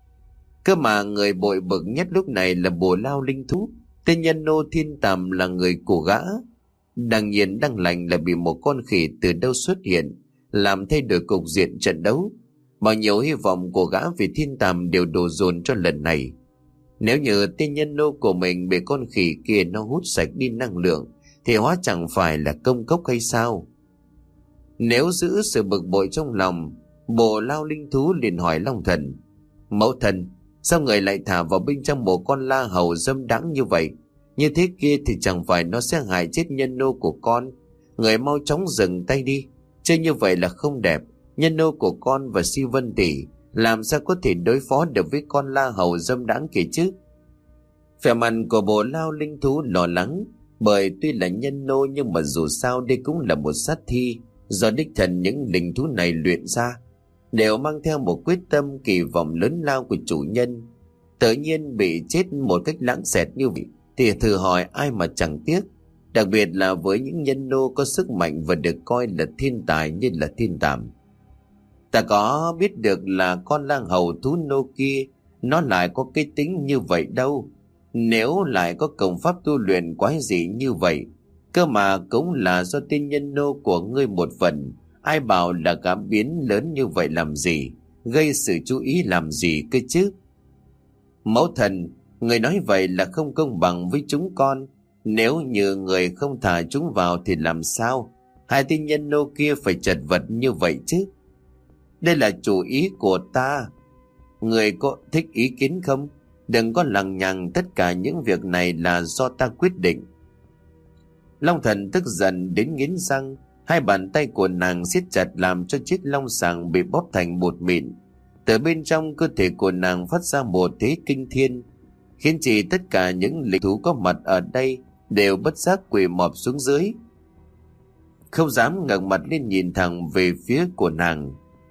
Cơ mà người bội bực nhất lúc này là Bồ Lao linh thú. Tên nhân nô Thiên Tàm là người của gã, đang nhiên đang lành là bị một con khỉ từ đâu xuất hiện, làm thay đổi cục diện trận đấu. Bao nhiêu hy vọng của gã vì Thiên Tàm đều đổ dồn cho lần này. Nếu như tên nhân nô của mình bị con khỉ kia nó hút sạch đi năng lượng thì hóa chẳng phải là công cốc hay sao? Nếu giữ sự bực bội trong lòng, Bồ Lao linh thú liền hỏi Long Thần: Mẫu thần, sao người lại thả vào bên trong một con la hầu dâm đãng như vậy? Như thế kia thì chẳng phải nó sẽ hại chết nhân nô của con. Người mau chóng dừng tay đi, chơi như vậy là không đẹp. Nhân nô của con và Si Vân tỷ làm sao có thể đối phó được với con la hầu dâm đãng kia chứ? Vẻ mặt của Bồ Lao linh thú lo lắng, bởi tuy là nhân nô nhưng mà dù sao đây cũng là một sát thi, do đích thân những linh thú này luyện ra, đều mang theo một quyết tâm kỳ vọng lớn lao của chủ nhân. Tự nhiên bị chết một cách lãng xẹt như vậy thì thử hỏi ai mà chẳng tiếc, đặc biệt là với những nhân nô có sức mạnh và được coi là thiên tài như là Thiên Tàm. Ta có biết được là con lang hầu thú nô kia nó lại có cái tính như vậy đâu. Nếu lại có công pháp tu luyện quái dị như vậy, cơ mà cũng là do tên nhân nô của ngươi một phần, ai bảo là cảm biến lớn như vậy làm gì, gây sự chú ý làm gì cơ chứ. Mẫu thần, người nói vậy là không công bằng với chúng con. Nếu như người không thả chúng vào thì làm sao hai tên nhân nô kia phải chật vật như vậy chứ? Đây là chủ ý của ta. Người có thích ý kiến không? Đừng có lằng nhằng, tất cả những việc này là do ta quyết định. Long thần tức giận đến nghiến răng, hai bàn tay của nàng siết chặt làm cho chiếc long sàng bị bóp thành bột mịn. Từ bên trong cơ thể của nàng phát ra một thế kinh thiên, khiến chỉ tất cả những linh thú có mặt ở đây đều bất giác quỳ mọp xuống dưới, không dám ngẩng mặt lên nhìn thẳng về phía của nàng.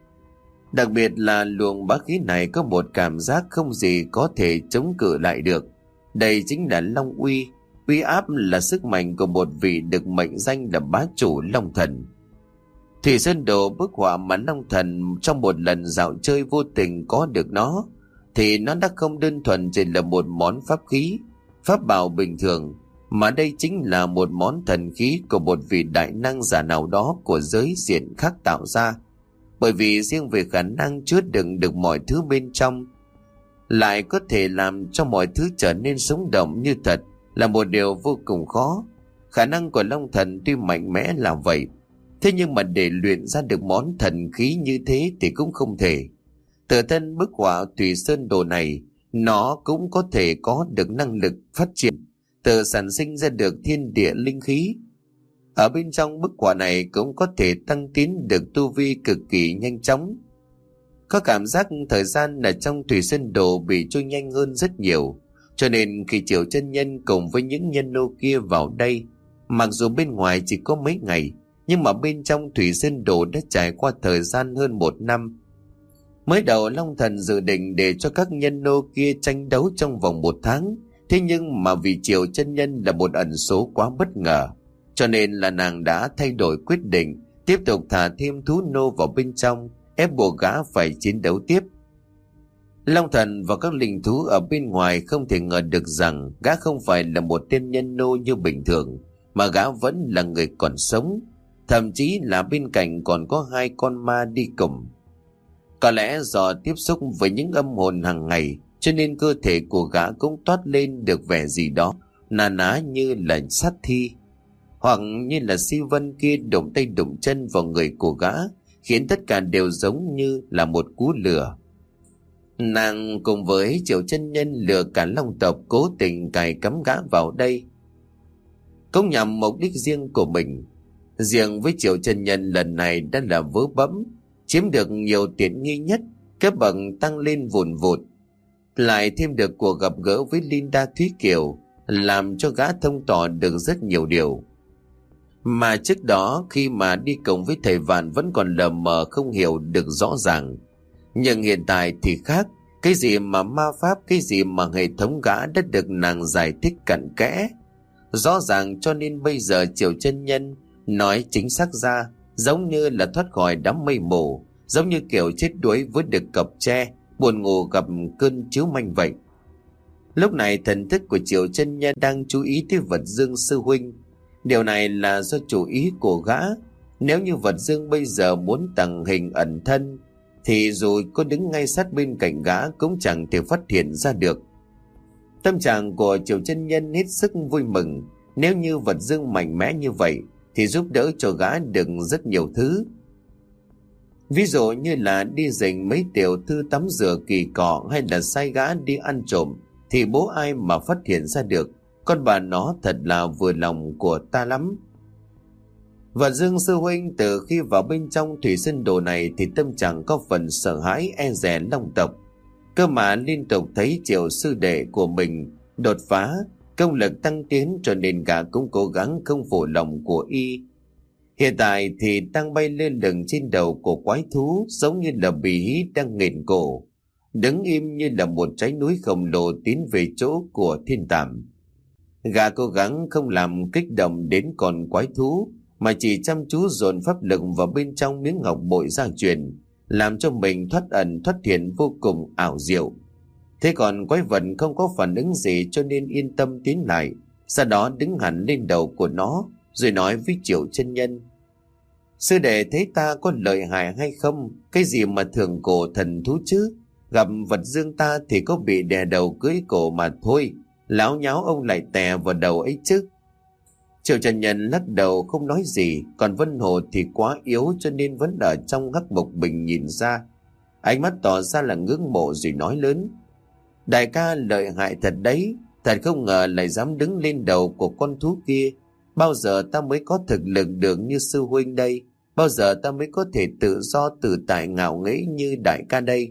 Đặc biệt là luồng bá khí này có một cảm giác không gì có thể chống cự lại được. Đây chính là Long uy. Uy áp là sức mạnh của một vị được mệnh danh là bá chủ Long Thần. Thủy Sơn Đồ bức họa mà Long Thần trong một lần dạo chơi vô tình có được nó, thì nó đã không đơn thuần chỉ là một món pháp khí, pháp bảo bình thường, mà đây chính là một món thần khí của một vị đại năng giả nào đó của giới diện khác tạo ra. Bởi vì riêng về khả năng chứa đựng được mọi thứ bên trong, lại có thể làm cho mọi thứ trở nên sống động như thật, là một điều vô cùng khó. Khả năng của Long Thần tuy mạnh mẽ là vậy, thế nhưng mà để luyện ra được món thần khí như thế thì cũng không thể. Từ thân bức họa Thủy Sơn Đồ này, nó cũng có thể có được năng lực phát triển, từ sản sinh ra được thiên địa linh khí. Ở bên trong bức họa này cũng có thể tăng tiến được tu vi cực kỳ nhanh chóng. Có cảm giác thời gian ở trong Thủy Sơn Đồ bị trôi nhanh hơn rất nhiều, cho nên khi Triệu chân nhân cùng với những nhân nô kia vào đây, mặc dù bên ngoài chỉ có mấy ngày, nhưng mà bên trong Thủy Sơn Đồ đã trải qua thời gian hơn một năm. Mới đầu Long Thần dự định để cho các nhân nô kia tranh đấu trong vòng một tháng, thế nhưng mà vì Triệu chân nhân là một ẩn số quá bất ngờ, cho nên là nàng đã thay đổi quyết định, tiếp tục thả thêm thú nô vào bên trong, ép buộc gã phải chiến đấu tiếp. Long Thần và các linh thú ở bên ngoài không thể ngờ được rằng gã không phải là một tên nhân nô như bình thường, mà gã vẫn là người còn sống, thậm chí là bên cạnh còn có hai con ma đi cùng. Có lẽ do tiếp xúc với những âm hồn hàng ngày, cho nên cơ thể của gã cũng toát lên được vẻ gì đó nà ná như là sát thi, hoặc như là Si Vân kia đụng tay đụng chân vào người của gã, khiến tất cả đều giống như là một cú lừa. Nàng cùng với Triệu chân nhân lừa cả Long tộc cố tình cài cắm gã vào đây, cũng nhằm mục đích riêng của mình. Riêng với Triệu chân nhân lần này đã là vớ bẫm, chiếm được nhiều tiện nghi nhất, cấp bậc tăng lên vùn vụt, lại thêm được cuộc gặp gỡ với Linda Thúy Kiều, làm cho gã thông tỏ được rất nhiều điều mà trước đó khi mà đi cùng với thầy Vạn vẫn còn lờ mờ không hiểu được rõ ràng. Nhưng hiện tại thì khác, cái gì mà ma pháp, cái gì mà hệ thống gã đã được nàng giải thích cặn kẽ rõ ràng, cho nên bây giờ Triệu chân nhân nói chính xác ra giống như là thoát khỏi đám mây mù, giống như kiểu chết đuối với được cọc tre, buồn ngủ gặp cơn chiếu manh vậy. Lúc này thần thức của Triệu chân nhân đang chú ý tới Vật Dương sư huynh. Điều này là do chủ ý của gã. Nếu như Vật Dương bây giờ muốn tàng hình ẩn thân, thì dù có đứng ngay sát bên cạnh gã cũng chẳng thể phát hiện ra được. Tâm trạng của Triệu chân nhân hết sức vui mừng. Nếu như Vật Dương mạnh mẽ như vậy thì giúp đỡ cho gã được rất nhiều thứ. Ví dụ như là đi dành mấy tiểu thư tắm rửa kỳ cọ, hay là sai gã đi ăn trộm, thì bố ai mà phát hiện ra được. Con bà nó thật là vừa lòng của ta lắm. Và Dương sư huynh từ khi vào bên trong Thủy Sơn Đồ này thì tâm trạng có phần sợ hãi e dè Long tộc. Cơ mà liên tục thấy Triệu sư đệ của mình đột phá, công lực tăng tiến, cho nên gã cũng cố gắng không phụ lòng của y. Hiện tại thì đang bay lơ lửng trên đầu của quái thú, giống như là bì hí đang nghển cổ, đứng im như là một trái núi khổng lồ tiến về chỗ của thiên tàm. Gã cố gắng không làm kích động đến con quái thú, mà chỉ chăm chú dồn pháp lực vào bên trong miếng ngọc bội gia truyền, làm cho mình thoát ẩn thoát hiện vô cùng ảo diệu. Thế còn quái vật không có phản ứng gì, cho nên yên tâm tiến lại, sau đó đứng hẳn lên đầu của nó, rồi nói với Triệu chân nhân: sư đệ thấy ta có lợi hại hay không? Cái gì mà thường cổ thần thú chứ? Gặp vật dương ta thì có bị đè đầu cưỡi cổ mà thôi, láo nháo ông lại tè vào đầu ấy chứ. Triệu chân nhân lắc đầu không nói gì, còn Vân Hồ thì quá yếu cho nên vẫn ở trong hắc bộc bình nhìn ra. Ánh mắt tỏ ra là ngưỡng mộ rồi nói lớn: đại ca lợi hại thật đấy, thật không ngờ lại dám đứng lên đầu của con thú kia. Bao giờ ta mới có thực lực được như sư huynh đây? Bao giờ ta mới có thể tự do tự tại ngạo nghễ như đại ca đây?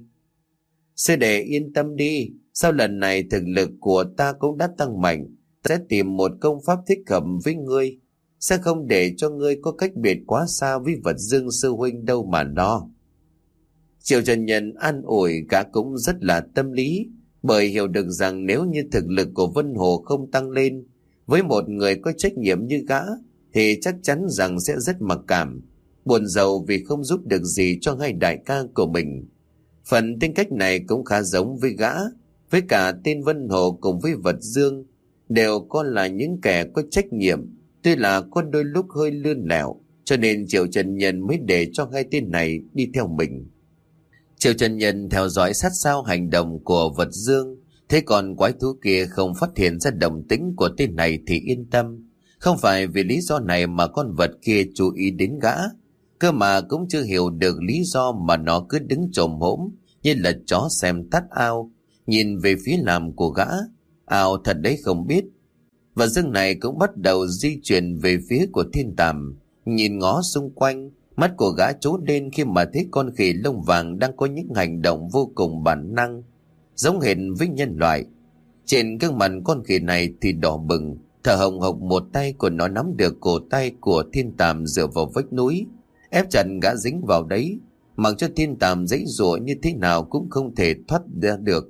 Sư đệ yên tâm đi, sau lần này thực lực của ta cũng đã tăng mạnh, ta sẽ tìm một công pháp thích hợp với ngươi, sẽ không để cho ngươi có cách biệt quá xa với vật dương sư huynh đâu mà lo. Triệu chân nhân an ủi gã cũng rất là tâm lý, bởi hiểu được rằng nếu như thực lực của Vân Hồ không tăng lên, với một người có trách nhiệm như gã thì chắc chắn rằng sẽ rất mặc cảm, buồn rầu vì không giúp được gì cho hai đại ca của mình. Phần tính cách này cũng khá giống với gã, với cả tên Vân Hồ cùng với vật dương đều có là những kẻ có trách nhiệm, tuy là có đôi lúc hơi lươn lẹo, cho nên Triệu chân nhân mới để cho hai tên này đi theo mình. Triệu chân nhân theo dõi sát sao hành động của vật dương, thế còn quái thú kia không phát hiện ra động tĩnh của tên này thì yên tâm. Không phải vì lý do này mà con vật kia chú ý đến gã, cơ mà cũng chưa hiểu được lý do mà nó cứ đứng chồm hổm như là chó xem tắt ao, nhìn về phía làm của gã. Ao thật đấy không biết. Và dương này cũng bắt đầu di chuyển về phía của thiên tàm, nhìn ngó xung quanh. Mắt của gã trố lên khi mà thấy con khỉ lông vàng đang có những hành động vô cùng bản năng, giống hệt với nhân loại. Trên gương mặt con khỉ này thì đỏ bừng, thở hồng hộc, một tay của nó nắm được cổ tay của thiên tàm dựa vào vách núi, ép chặt gã dính vào đấy, mặc cho thiên tàm giãy giụa như thế nào cũng không thể thoát ra được.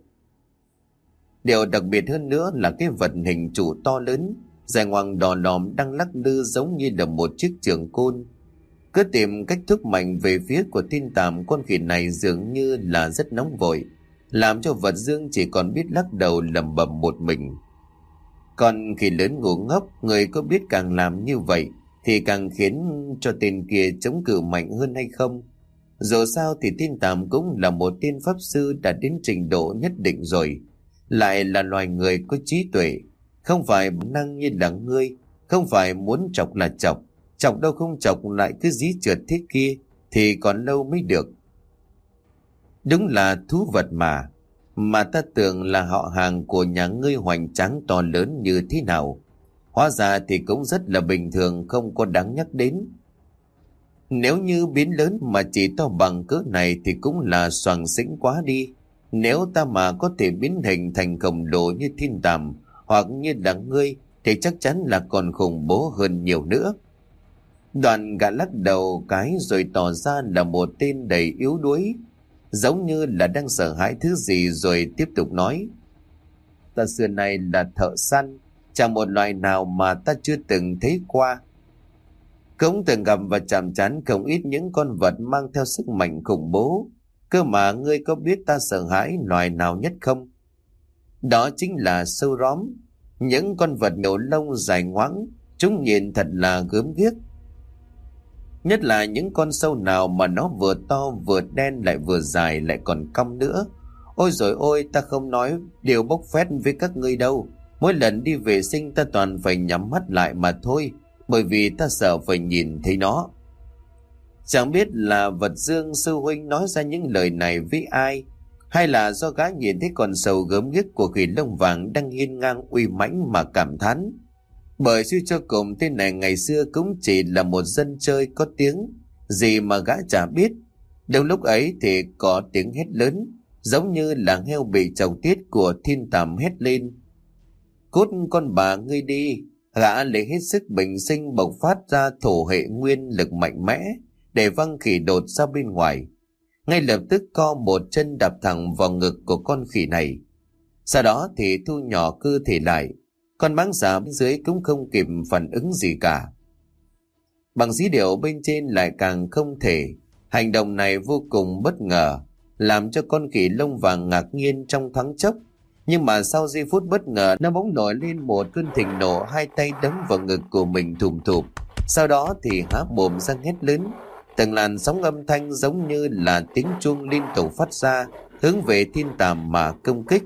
Điều đặc biệt hơn nữa là cái vật hình trụ to lớn, dài ngoằng đỏ lòm đang lắc lư giống như là một chiếc trường côn. Cứ tìm cách thúc mạnh về phía của thiên tàm, con khỉ này dường như là rất nóng vội, làm cho vật dương chỉ còn biết lắc đầu lẩm bẩm một mình. Con khỉ lớn ngu ngốc, người có biết càng làm như vậy thì càng khiến cho tên kia chống cự mạnh hơn hay không? Dù sao thì thiên tàm cũng là một tên pháp sư đã đến trình độ nhất định rồi, lại là loài người có trí tuệ, không phải bản năng như là ngươi, không phải muốn chọc là chọc, chọc đâu không chọc lại cứ dí trượt thế kia thì còn lâu mới được. Đúng là thú vật mà, mà ta tưởng là họ hàng của nhà ngươi hoành tráng to lớn như thế nào, hóa ra thì cũng rất là bình thường, không có đáng nhắc đến. Nếu như biến lớn mà chỉ to bằng cỡ này thì cũng là xoàng xĩnh quá đi. Nếu ta mà có thể biến hình thành khổng lồ như thiên tàm hoặc như là ngươi thì chắc chắn là còn khủng bố hơn nhiều nữa. Đoạn gã lắc đầu cái rồi tỏ ra là một tên đầy yếu đuối, giống như là đang sợ hãi thứ gì, rồi tiếp tục nói: ta xưa nay là thợ săn, chẳng một loài nào mà ta chưa từng thấy qua. Cũng từng gặp và chạm trán không ít những con vật mang theo sức mạnh khủng bố, cơ mà ngươi có biết ta sợ hãi loài nào nhất không? Đó chính là sâu róm, những con vật nhổ lông dài ngoãng, chúng nhìn thật là gớm ghiếc. Nhất là những con sâu nào mà nó vừa to vừa đen lại vừa dài lại còn cong nữa. Ôi rồi ôi, ta không nói điều bốc phét với các ngươi đâu. Mỗi lần đi vệ sinh ta toàn phải nhắm mắt lại mà thôi, bởi vì ta sợ phải nhìn thấy nó. Chẳng biết là vật dương sư huynh nói ra những lời này với ai, hay là do gã nhìn thấy con sâu gớm ghiếc của khỉ lông vàng đang hiên ngang uy mãnh mà cảm thán. Bởi suy cho cùng tên này ngày xưa cũng chỉ là một dân chơi có tiếng gì mà gã chả biết. Đến lúc ấy thì có tiếng hét lớn, giống như là heo bị chọc tiết của thiên tàm hét lên: cút con bà ngươi đi, Gã lấy hết sức bình sinh bộc phát ra thổ hệ nguyên lực mạnh mẽ để văng khỉ đột ra bên ngoài. Ngay lập tức co một chân đạp thẳng vào ngực của con khỉ này. Sau đó thì thu nhỏ cơ thể lại. Con mãng xà bên dưới cũng không kịp phản ứng gì cả. Bằng dí điệu bên trên lại càng không thể. Hành động này vô cùng bất ngờ, làm cho con khỉ lông vàng ngạc nhiên trong thoáng chốc. Nhưng mà sau giây phút bất ngờ, nó bỗng nổi lên một cơn thịnh nộ, hai tay đấm vào ngực của mình thùm thụp. Sau đó thì há mồm ra hét lớn. Từng làn sóng âm thanh giống như là tiếng chuông liên tục phát ra, hướng về thiên tàm mà công kích.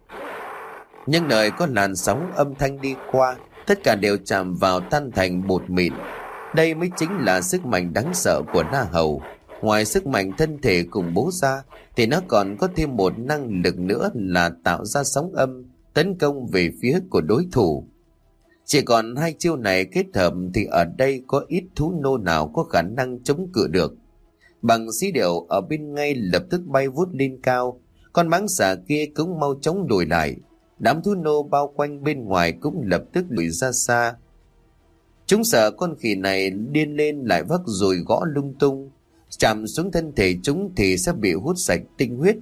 Nhưng nơi có làn sóng âm thanh đi qua, tất cả đều chạm vào tan thành bột mịn. Đây mới chính là sức mạnh đáng sợ của Na Hầu. Ngoài sức mạnh thân thể cùng bố ra, thì nó còn có thêm một năng lực nữa là tạo ra sóng âm, tấn công về phía của đối thủ. Chỉ còn hai chiêu này kết hợp thì ở đây có ít thú nô nào có khả năng chống cự được. Bằng xí điệu ở bên ngay lập tức bay vút lên cao, con mãng xà kia cũng mau chóng lùi lại. Đám thú nô bao quanh bên ngoài cũng lập tức lùi ra xa. Chúng sợ con khỉ này điên lên lại vác rồi gõ lung tung, chạm xuống thân thể chúng thì sẽ bị hút sạch tinh huyết.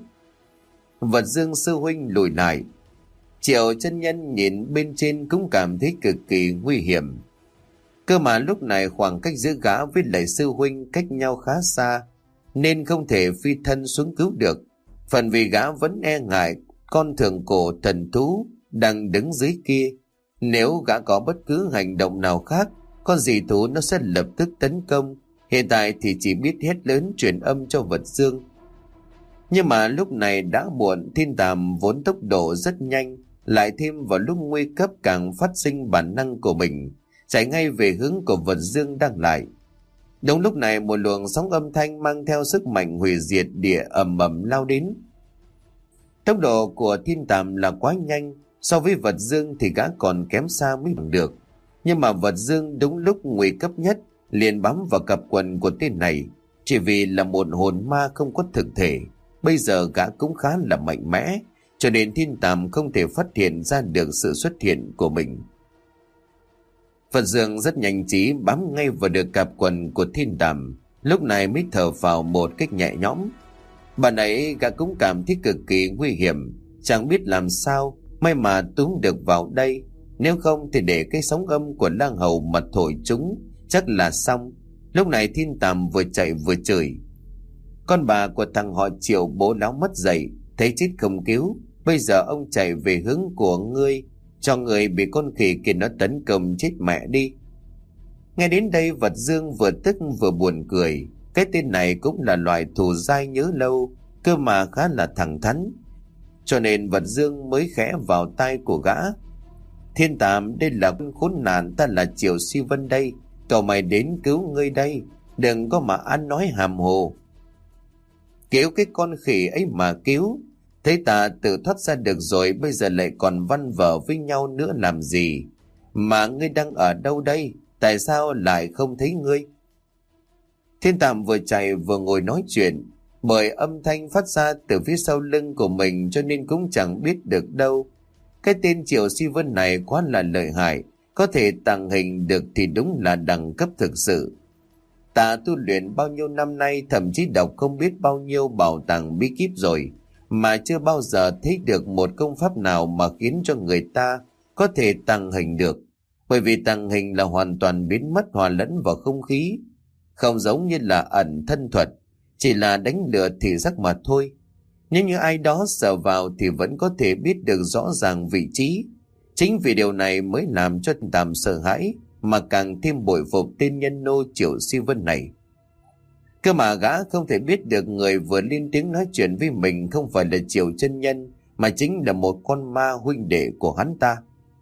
Vật Dương sư huynh lùi lại. Triệu chân nhân nhìn bên trên cũng cảm thấy cực kỳ nguy hiểm. Cơ mà lúc này khoảng cách giữa gã với lại sư huynh cách nhau khá xa, nên không thể phi thân xuống cứu được. Phần vì gã vẫn e ngại con thượng cổ thần thú đang đứng dưới kia. Nếu gã có bất cứ hành động nào khác, con dị thú nó sẽ lập tức tấn công. Hiện tại thì chỉ biết hét lớn truyền âm cho Vật Dương. Nhưng mà lúc này đã muộn, thiên tàm vốn tốc độ rất nhanh, lại thêm vào lúc nguy cấp càng phát sinh bản năng của mình, chạy ngay về hướng của Vật Dương đang lại. Đúng lúc này một luồng sóng âm thanh mang theo sức mạnh hủy diệt địa ầm ầm lao đến. Tốc độ của thiên tàm là quá nhanh, so với Vật Dương thì gã còn kém xa mới bằng được. Nhưng mà Vật Dương đúng lúc nguy cấp nhất liền bám vào cặp quần của tên này. Chỉ vì là một hồn ma không có thực thể, bây giờ gã cũng khá là mạnh mẽ, cho nên thiên tàm không thể phát hiện ra được sự xuất hiện của mình. Vật Dương rất nhanh trí bám ngay vào được cặp quần của thiên tàm, lúc này mới thở vào một cách nhẹ nhõm. Bà nãy gã cũng cảm thấy cực kỳ nguy hiểm, chẳng biết làm sao, may mà túm được vào đây, nếu không thì để cái sóng âm của lang hầu mà thổi chúng, chắc là xong. Lúc này thiên tàm vừa chạy vừa chửi. Con bà của thằng họ Triệu bố láo mất dậy, thấy chết không cứu, bây giờ ông chạy về hướng của ngươi, cho người bị con khỉ kia nó tấn công chết mẹ đi. Nghe đến đây Vật Dương vừa tức vừa buồn cười. Cái tên này cũng là loài thù dai nhớ lâu, cơ mà khá là thẳng thắn, cho nên Vật Dương mới khẽ vào tai của gã. Thiên tàm, đây là khốn nạn, ta là Triệu Suy Vân đây, cậu mày đến cứu ngươi đây, đừng có mà ăn nói hàm hồ. Cứu cái con khỉ ấy mà cứu, thấy ta tự thoát ra được rồi, bây giờ lại còn văn vở với nhau nữa làm gì? Mà ngươi đang ở đâu đây? Tại sao lại không thấy ngươi? Thiên tàm vừa chạy vừa ngồi nói chuyện, bởi âm thanh phát ra từ phía sau lưng của mình cho nên cũng chẳng biết được đâu. Cái tên Triệu Suy Vân này quá là lợi hại, có thể tàng hình được thì đúng là đẳng cấp thực sự. Ta tu luyện bao nhiêu năm nay, thậm chí đọc không biết bao nhiêu bảo tàng bí kíp rồi, mà chưa bao giờ thấy được một công pháp nào mà khiến cho người ta có thể tàng hình được. Bởi vì tàng hình là hoàn toàn biến mất, hòa lẫn vào không khí, không giống như là ẩn thân thuật, chỉ là đánh lừa thị giác mà thôi. Nhưng như ai đó sờ vào thì vẫn có thể biết được rõ ràng vị trí. Chính vì điều này mới làm cho tàm sợ hãi, mà càng thêm bội phục tên nhân nô Triệu Suy Vân này. Cơ mà gã không thể biết được người vừa lên tiếng nói chuyện với mình không phải là Triệu chân nhân, mà chính là một con ma huynh đệ của hắn ta.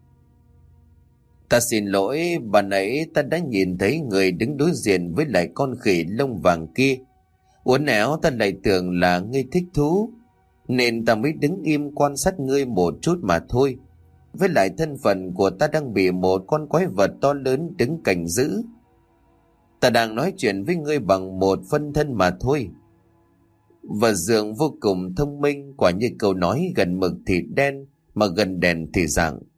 Ta xin lỗi, bà nãy ta đã nhìn thấy người đứng đối diện với lại con khỉ lông vàng kia. Uốn éo ta lại tưởng là ngươi thích thú, nên ta mới đứng im quan sát ngươi một chút mà thôi. Với lại thân phận của ta đang bị một con quái vật to lớn đứng canh giữ. Ta đang nói chuyện với ngươi bằng một phân thân mà thôi. Và Dương vô cùng thông minh, quả như câu nói gần mực thì đen, mà gần đèn thì rạng.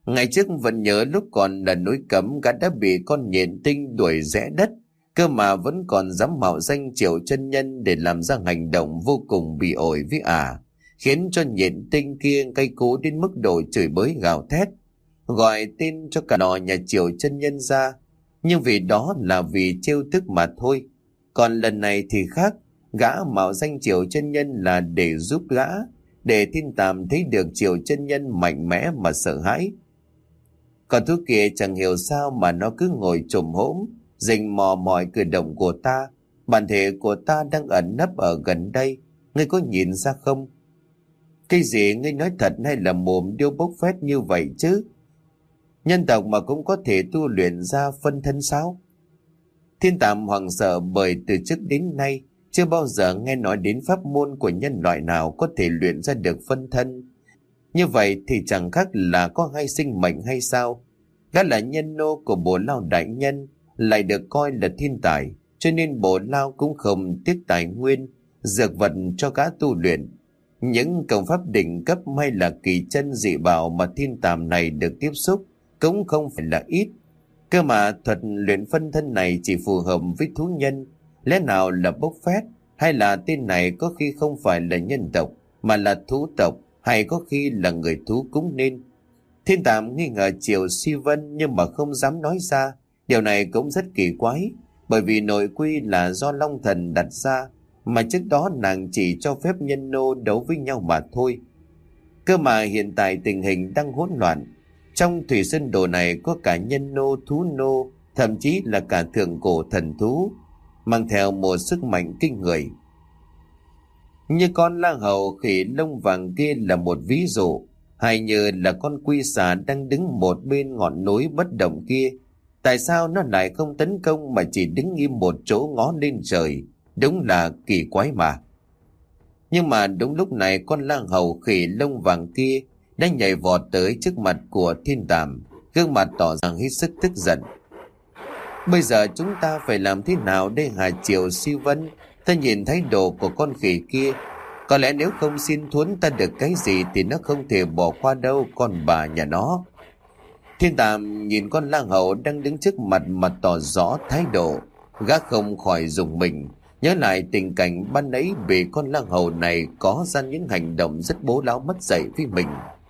Ngày trước vẫn nhớ lúc còn là núi cấm, gã đã bị con nhện tinh đuổi rẽ đất, cơ mà vẫn còn dám mạo danh Triệu chân nhân để làm ra hành động vô cùng bị ổi với ả, khiến cho nhện tinh kia cay cú đến mức độ chửi bới gào thét, gọi tên cho cả nọ nhà Triệu chân nhân ra. Nhưng vì đó là vì trêu tức mà thôi. Còn lần này thì khác, gã mạo danh Triệu chân nhân là để giúp gã, để Thiên Tàm thấy được Triệu chân nhân mạnh mẽ mà sợ hãi. Còn thú kia chẳng hiểu sao mà nó cứ ngồi chồm hổm, rình mò mọi cử động của ta. Bản thể của ta đang ẩn nấp ở gần đây, ngươi có nhìn ra không? Cái gì ngươi nói thật hay là mồm điêu bốc phét như vậy chứ? Nhân tộc mà cũng có thể tu luyện ra phân thân sao? Thiên Tàm hoảng sợ bởi từ trước đến nay chưa bao giờ nghe nói đến pháp môn của nhân loại nào có thể luyện ra được phân thân. Như vậy thì chẳng khác là có hai sinh mệnh hay sao? Gã là nhân nô của Bồ Lao đại nhân, lại được coi là thiên tài, cho nên Bồ Lao cũng không tiếc tài nguyên, dược vật cho gã tu luyện. Những công pháp đỉnh cấp hay là kỳ chân dị bảo mà Thiên Tàm này được tiếp xúc cũng không phải là ít. Cơ mà thuật luyện phân thân này chỉ phù hợp với thú nhân, lẽ nào là bốc phét, hay là tên này có khi không phải là nhân tộc mà là thú tộc, hay có khi là người thú cũng nên. Thiên Tàm nghi ngờ Triệu Si Vân nhưng mà không dám nói ra. Điều này cũng rất kỳ quái, bởi vì nội quy là do Long Thần đặt ra, mà trước đó nàng chỉ cho phép nhân nô đấu với nhau mà thôi. Cơ mà hiện tại tình hình đang hỗn loạn. Trong thủy sơn đồ này có cả nhân nô, thú nô, thậm chí là cả thượng cổ thần thú, mang theo một sức mạnh kinh người. Như con lang hầu khỉ lông vàng kia là một ví dụ, hay như là con quy xà đang đứng một bên ngọn núi bất động kia. Tại sao nó lại không tấn công mà chỉ đứng im một chỗ ngó lên trời? Đúng là kỳ quái mà. Nhưng mà đúng lúc này con lang hầu khỉ lông vàng kia đã nhảy vọt tới trước mặt của Thiên Tàm, gương mặt tỏ ra hết sức tức giận. Bây giờ chúng ta phải làm thế nào đây hả Triệu Si Vân? Ta nhìn thấy đồ của con khỉ kia, có lẽ nếu không xin thuấn ta được cái gì thì nó không thể bỏ qua đâu con bà nhà nó. Thiên Tàm nhìn con lang hầu đang đứng trước mặt mà tỏ rõ thái độ, gã không khỏi rùng mình, nhớ lại tình cảnh ban nãy bị con lang hầu này có ra những hành động rất bố láo mất dạy với mình.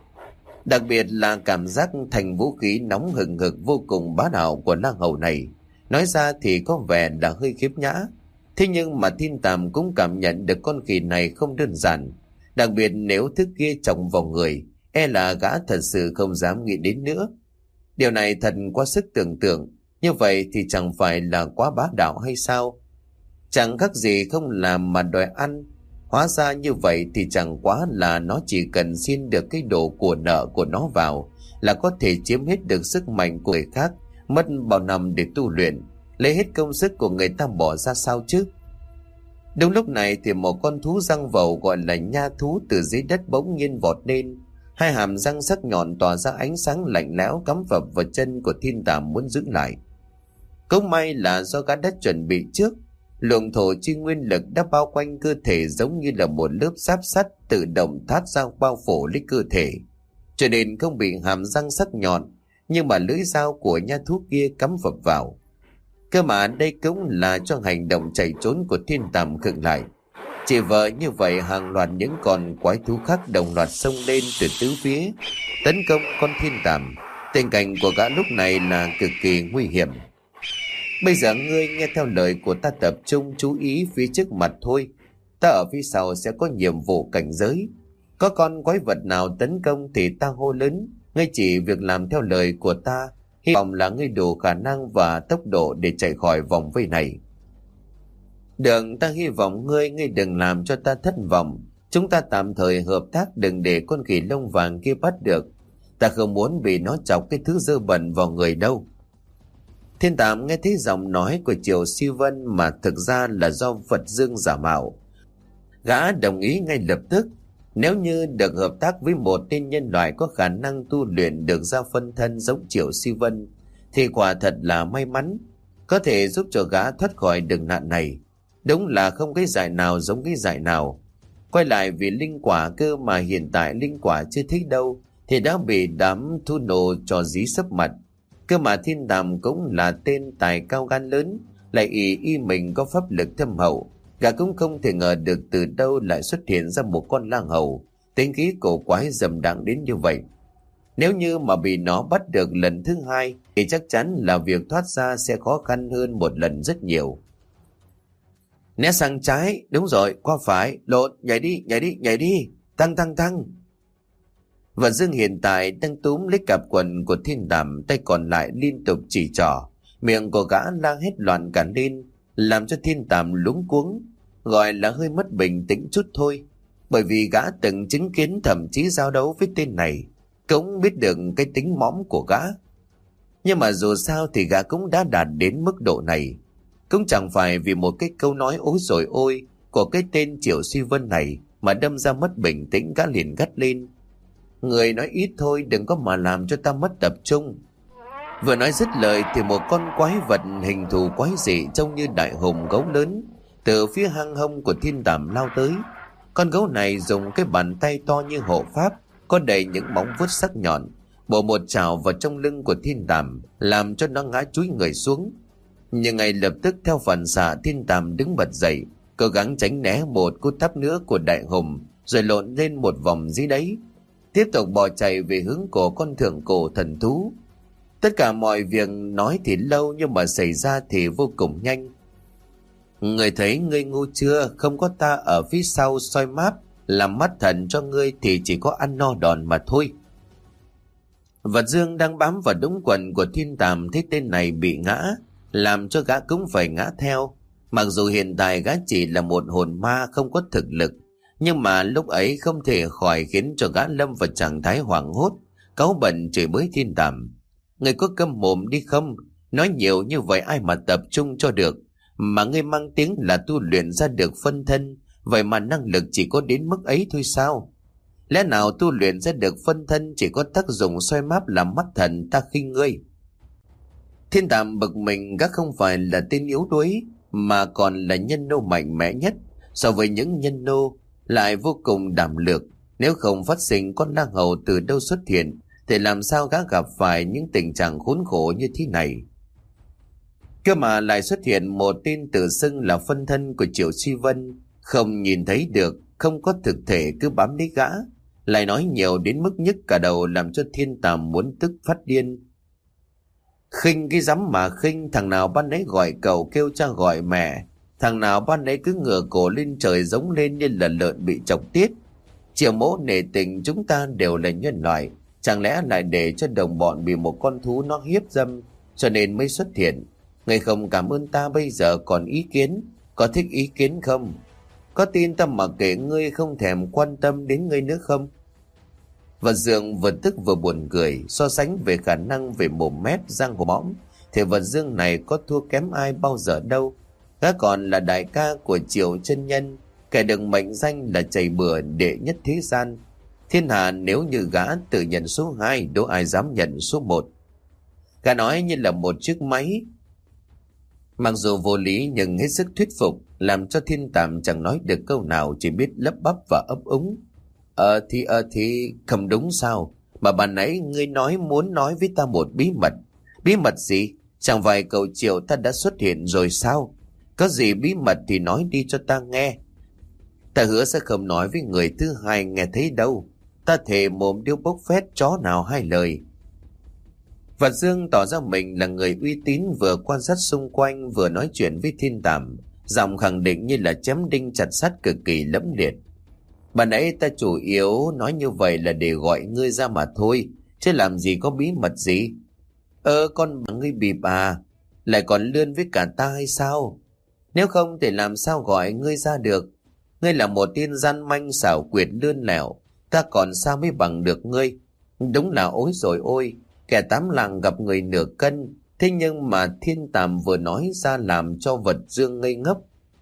Đặc biệt là cảm giác thành vũ khí nóng hừng hực vô cùng bá đạo của lang hầu này. Nói ra thì có vẻ là hơi khiếp nhã, thế nhưng mà Thiên Tàm cũng cảm nhận được con khỉ này không đơn giản. Đặc biệt nếu thứ kia chồng vào người, e là gã thật sự không dám nghĩ đến nữa. Điều này thật quá sức tưởng tượng. Như vậy thì chẳng phải là quá bá đạo hay sao? Chẳng khác gì không làm mà đòi ăn. Hóa ra như vậy thì chẳng quá là nó chỉ cần xin được cái đồ của nợ của nó vào là có thể chiếm hết được sức mạnh của người khác, mất bao năm để tu luyện, lấy hết công sức của người ta bỏ ra sao chứ? Đúng lúc này thì một con thú răng vầu gọi là nha thú từ dưới đất bỗng nhiên vọt lên, hai hàm răng sắc nhọn tỏa ra ánh sáng lạnh lẽo cắm phập vào chân của Thiên Tàm muốn giữ lại. Cũng may là do gã đã chuẩn bị trước, luồng thổ chi nguyên lực đã bao quanh cơ thể giống như là một lớp giáp sắt tự động thát ra bao phủ lấy cơ thể, cho nên không bị hàm răng sắc nhọn nhưng mà lưỡi dao của nha thú kia cắm phập vào. Cơ mà đây cũng là cho hành động chạy trốn của Thiên Tàm khựng lại. Chỉ vợ như vậy hàng loạt những con quái thú khác đồng loạt xông lên từ tứ phía tấn công con Thiên Tàm. Tình cảnh của gã lúc này là cực kỳ nguy hiểm. Bây giờ ngươi nghe theo lời của ta, tập trung chú ý phía trước mặt thôi. Ta ở phía sau sẽ có nhiệm vụ cảnh giới. Có con quái vật nào tấn công thì ta hô lớn, ngươi chỉ việc làm theo lời của ta. Hy vọng là ngươi đủ khả năng và tốc độ để chạy khỏi vòng vây này. Được, ta hy vọng ngươi, ngươi đừng làm cho ta thất vọng. Chúng ta tạm thời hợp tác, đừng để con khỉ lông vàng kia bắt được. Ta không muốn bị nó chọc cái thứ dơ bẩn vào người đâu. Thiên Tàm nghe thấy giọng nói của Triệu Si Vân mà thực ra là do Phật Dương giả mạo. Gã đồng ý ngay lập tức. Nếu như được hợp tác với một tên nhân loại có khả năng tu luyện được ra phân thân giống Triệu Si Vân thì quả thật là may mắn, có thể giúp cho gã thoát khỏi đường nạn này. Đúng là không cái giải nào giống cái giải nào. Quay lại vì linh quả cơ mà hiện tại linh quả chưa thích đâu, thì đã bị đám thu nổ cho dí sấp mặt. Cơ mà Thiên Tàm cũng là tên tài cao gan lớn, lại ý y mình có pháp lực thâm hậu. Gã cũng không thể ngờ được từ đâu lại xuất hiện ra một con lang hầu, tính khí cổ quái dầm đãng đến như vậy. Nếu như mà bị nó bắt được lần thứ hai thì chắc chắn là việc thoát ra sẽ khó khăn hơn một lần rất nhiều. Né sang trái, đúng rồi, qua phải, lộn, nhảy đi, nhảy đi, nhảy đi, tăng tăng tăng. Và Dương hiện tại đang túm lấy cặp quần của Thiên Tàm, tay còn lại liên tục chỉ trỏ, miệng của gã la hết loạn cả lên, làm cho Thiên Tàm luống cuống, gọi là hơi mất bình tĩnh chút thôi. Bởi vì gã từng chứng kiến thậm chí giao đấu với tên này, cũng biết được cái tính mõm của gã. Nhưng mà dù sao thì gã cũng đã đạt đến mức độ này. Cũng chẳng phải vì một cái câu nói ối rồi ôi của cái tên Triệu Suy Vân này mà đâm ra mất bình tĩnh, gã liền gắt lên: người nói ít thôi, đừng có mà làm cho ta mất tập trung. Vừa nói dứt lời thì một con quái vật hình thù quái dị trông như đại hùng gấu lớn từ phía hang hông của Thiên Tàm lao tới. Con gấu này dùng cái bàn tay to như hộ pháp, có đầy những móng vuốt sắc nhọn, bổ một chảo vào trong lưng của Thiên Tàm, làm cho nó ngã chúi người xuống. Nhưng ngay lập tức theo phản xạ, Thiên Tàm đứng bật dậy, cố gắng tránh né một cú tát nữa của đại hùng, rồi lộn lên một vòng dưới đấy, tiếp tục bò chạy về hướng của con thượng cổ thần thú. Tất cả mọi việc nói thì lâu nhưng mà xảy ra thì vô cùng nhanh. Người thấy ngươi ngu chưa? Không có ta ở phía sau soi máp làm mắt thần cho ngươi thì chỉ có ăn no đòn mà thôi. Vật Dương đang bám vào đống quần của Thiên Tàm thấy tên này bị ngã, làm cho gã cũng phải ngã theo. Mặc dù hiện tại gã chỉ là một hồn ma không có thực lực, nhưng mà lúc ấy không thể khỏi khiến cho gã lâm vào trạng thái hoảng hốt, cáu bẩn chửi bới Thiên Tàm: người có câm mồm đi không? Nói nhiều như vậy ai mà tập trung cho được? Mà ngươi mang tiếng là tu luyện ra được phân thân, vậy mà năng lực chỉ có đến mức ấy thôi sao? Lẽ nào tu luyện ra được phân thân chỉ có tác dụng soi máp làm mắt thần, ta khinh ngươi? Thiên Tàm bực mình, gã không phải là tên yếu đuối mà còn là nhân nô mạnh mẽ nhất so với những nhân nô, lại vô cùng đảm lược. Nếu không phát sinh con lang hầu từ đâu xuất hiện thì làm sao gã gặp phải những tình trạng khốn khổ như thế này? Cơ mà lại xuất hiện một tên tự xưng là phân thân của Triệu Suy Vân, không nhìn thấy được, không có thực thể, cứ bám lấy gã, lại nói nhiều đến mức nhức cả đầu, làm cho Thiên Tàm muốn tức phát điên. Khinh cái dám mà khinh, thằng nào ban nấy gọi cậu kêu cha gọi mẹ, thằng nào ban nấy cứ ngửa cổ lên trời giống lên như là lợn bị chọc tiết. Triệu mỗ nể tình chúng ta đều là nhân loại, chẳng lẽ lại để cho đồng bọn bị một con thú nó hiếp dâm cho nên mới xuất hiện? Người không cảm ơn ta bây giờ còn ý kiến, có thích ý kiến không? Có tin ta mà kể ngươi không thèm quan tâm đến ngươi nữa không? Vật Dương vừa tức vừa buồn cười, so sánh về khả năng về mồm mép răng của mõm thì Vật Dương này có thua kém ai bao giờ đâu. Gã còn là đại ca của Triệu chân nhân, kẻ được mệnh danh là chày bừa đệ nhất thế gian. Thiên hạ nếu như gã tự nhận số hai, đâu ai dám nhận số một. Gã nói như là một chiếc máy, mặc dù vô lý nhưng hết sức thuyết phục, làm cho Thiên Tàm chẳng nói được câu nào, chỉ biết lấp bắp và ấp úng. Ờ thì ờ thì không đúng sao? Mà bà nãy ngươi nói muốn nói với ta một bí mật. Bí mật gì? Chẳng phải cậu Triệu ta đã xuất hiện rồi sao? Có gì bí mật thì nói đi cho ta nghe. Ta hứa sẽ không nói với người thứ hai nghe thấy đâu. Ta thề mồm điêu bốc phét chó nào hai lời. Vật Dương tỏ ra mình là người uy tín, vừa quan sát xung quanh vừa nói chuyện với Thiên Tàm, giọng khẳng định như là chém đinh chặt sắt, cực kỳ lẫm liệt. Bà nãy ta chủ yếu nói như vậy là để gọi ngươi ra mà thôi, chứ làm gì có bí mật gì. Ơ con bà ngươi bịp à, lại còn lươn với cả ta hay sao? Nếu không thì làm sao gọi ngươi ra được? Ngươi là một tên gian manh xảo quyệt lươn lẹo, ta còn sao mới bằng được ngươi? Đúng là ối rồi ôi, kẻ tám lạng gặp người nửa cân. Thế nhưng mà Thiên Tàm vừa nói ra làm cho Vật Dương ngây ngốc.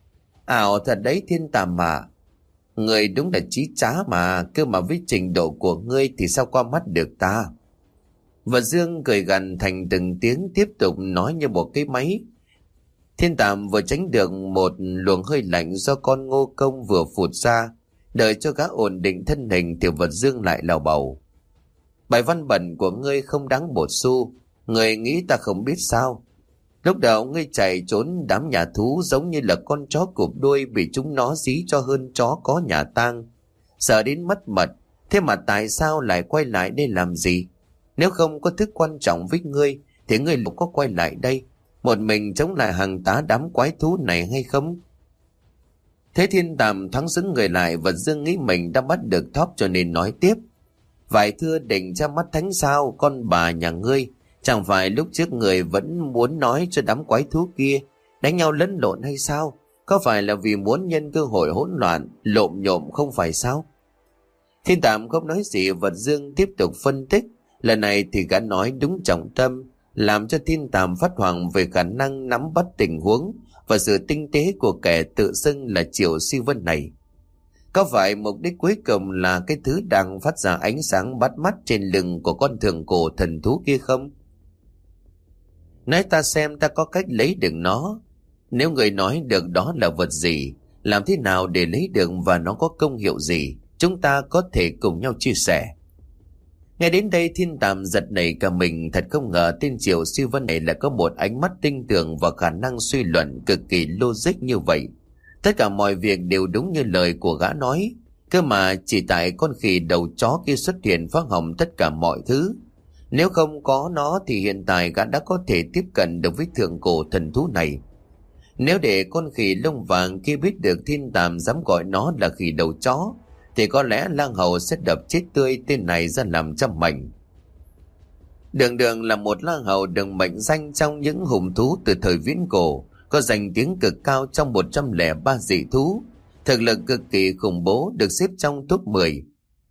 Ảo thật đấy Thiên Tàm mà, người đúng là trí trá mà, cơ mà với trình độ của ngươi thì sao qua mắt được ta? Vật Dương cười gằn thành từng tiếng, tiếp tục nói như một cái máy. Thiên Tàm vừa tránh được một luồng hơi lạnh do con ngô công vừa phụt ra, đợi cho gã ổn định thân hình thì Vật Dương lại lào bầu. Bài văn bẩn của ngươi không đáng một xu. Ngươi nghĩ ta không biết sao? Lúc đầu ngươi chạy trốn đám nhà thú giống như là con chó cụp đuôi bị chúng nó dí cho hơn chó có nhà tang. Sợ đến mất mật. Thế mà tại sao lại quay lại đây làm gì? Nếu không có thứ quan trọng với ngươi thì ngươi lúc có quay lại đây một mình chống lại hàng tá đám quái thú này hay không? Thế Thiên Tàm thoáng xứng người lại, và Dương nghĩ mình đã bắt được thóp cho nên nói tiếp. Vậy thưa định ra mắt thánh sao con bà nhà ngươi? Chẳng phải lúc trước người vẫn muốn nói cho đám quái thú kia đánh nhau lẫn lộn hay sao? Có phải là vì muốn nhân cơ hội hỗn loạn lộm nhộm không phải sao? Thiên Tàm không nói gì, và Dương tiếp tục phân tích. Lần này thì gã nói đúng trọng tâm, làm cho Thiên Tàm phát hoảng về khả năng nắm bắt tình huống và sự tinh tế của kẻ tự xưng là Triệu Siêu Vân này. Có phải mục đích cuối cùng là cái thứ đang phát ra ánh sáng bắt mắt trên lưng của con thượng cổ thần thú kia không? Nói ta xem ta có cách lấy được nó. Nếu người nói được đó là vật gì, làm thế nào để lấy được và nó có công hiệu gì, chúng ta có thể cùng nhau chia sẻ. Nghe đến đây Thiên Tàm giật nảy cả mình, thật không ngờ tên Triệu Siêu Vân này lại có một ánh mắt tinh tường và khả năng suy luận cực kỳ logic như vậy. Tất cả mọi việc đều đúng như lời của gã nói, cơ mà chỉ tại con khỉ đầu chó kia xuất hiện phá hỏng tất cả mọi thứ. Nếu không có nó thì hiện tại gã đã có thể tiếp cận được với thượng cổ thần thú này. Nếu để con khỉ lông vàng kia biết được Thiên Tàm dám gọi nó là khỉ đầu chó, thì có lẽ lang hầu sẽ đập chết tươi tên này ra làm trăm mảnh. Đường Đường là một lang hầu được mệnh danh trong những hùng thú từ thời viễn cổ, có danh tiếng cực cao trong một trăm lẻ ba dị thú, thực lực cực kỳ khủng bố, được xếp trong top mười.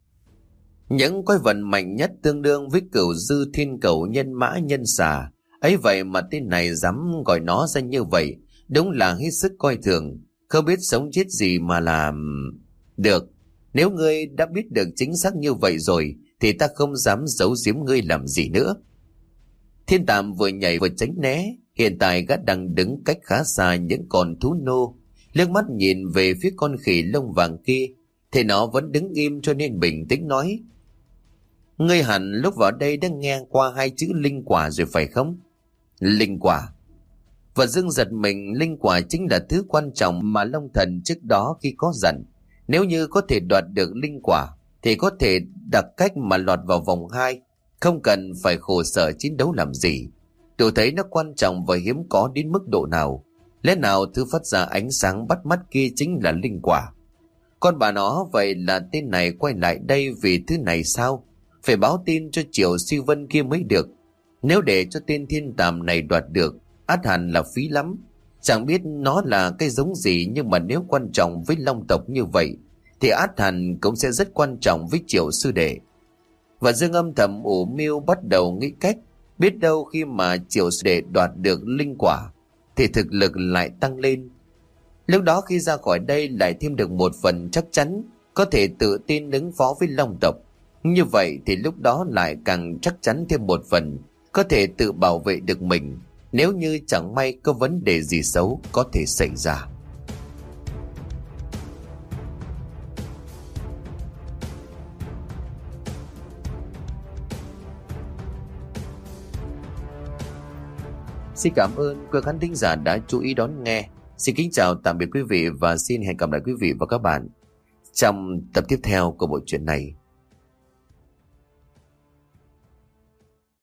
Những quái vật mạnh nhất tương đương với Cửu Dư, Thiên Cẩu, Nhân Mã, Nhân Xà. Ấy vậy mà tên này dám gọi nó ra như vậy, đúng là hết sức coi thường, không biết sống chết gì mà làm. Được, nếu ngươi đã biết được chính xác như vậy rồi thì ta không dám giấu giếm ngươi làm gì nữa. Thiên Tàm vừa nhảy vừa tránh né. Hiện tại gã đang đứng cách khá xa những con thú nô, liếc mắt nhìn về phía con khỉ lông vàng kia thì nó vẫn đứng im, cho nên bình tĩnh nói: Ngươi hẳn lúc vào đây đã nghe qua hai chữ linh quả rồi phải không? Linh quả? Và Dương giật mình. Linh quả chính là thứ quan trọng mà Long Thần trước đó khi có dặn, nếu như có thể đoạt được linh quả thì có thể đặt cách mà lọt vào vòng hai, không cần phải khổ sở chiến đấu làm gì. Tôi thấy nó quan trọng và hiếm có đến mức độ nào. Lẽ nào thứ phát ra ánh sáng bắt mắt kia chính là linh quả? Con bà nó, vậy là tên này quay lại đây vì thứ này sao? Phải báo tin cho Triệu Siêu Vân kia mới được. Nếu để cho tên Thiên Tàm này đoạt được, ắt hẳn là phí lắm. Chẳng biết nó là cái giống gì, nhưng mà nếu quan trọng với Long tộc như vậy thì ắt hẳn cũng sẽ rất quan trọng với Triệu sư đệ. Và Dương âm thầm ủ mưu, bắt đầu nghĩ cách. Biết đâu khi mà Triệu sư đệ đoạt được linh quả thì thực lực lại tăng lên. Lúc đó khi ra khỏi đây lại thêm được một phần chắc chắn, có thể tự tin ứng phó với Long tộc. Như vậy thì lúc đó lại càng chắc chắn thêm một phần, có thể tự bảo vệ được mình nếu như chẳng may có vấn đề gì xấu có thể xảy ra. Xin cảm ơn quý khán thính giả đã chú ý đón nghe. Xin kính chào tạm biệt quý vị và xin hẹn gặp lại quý vị và các bạn trong tập tiếp theo của bộ truyện này.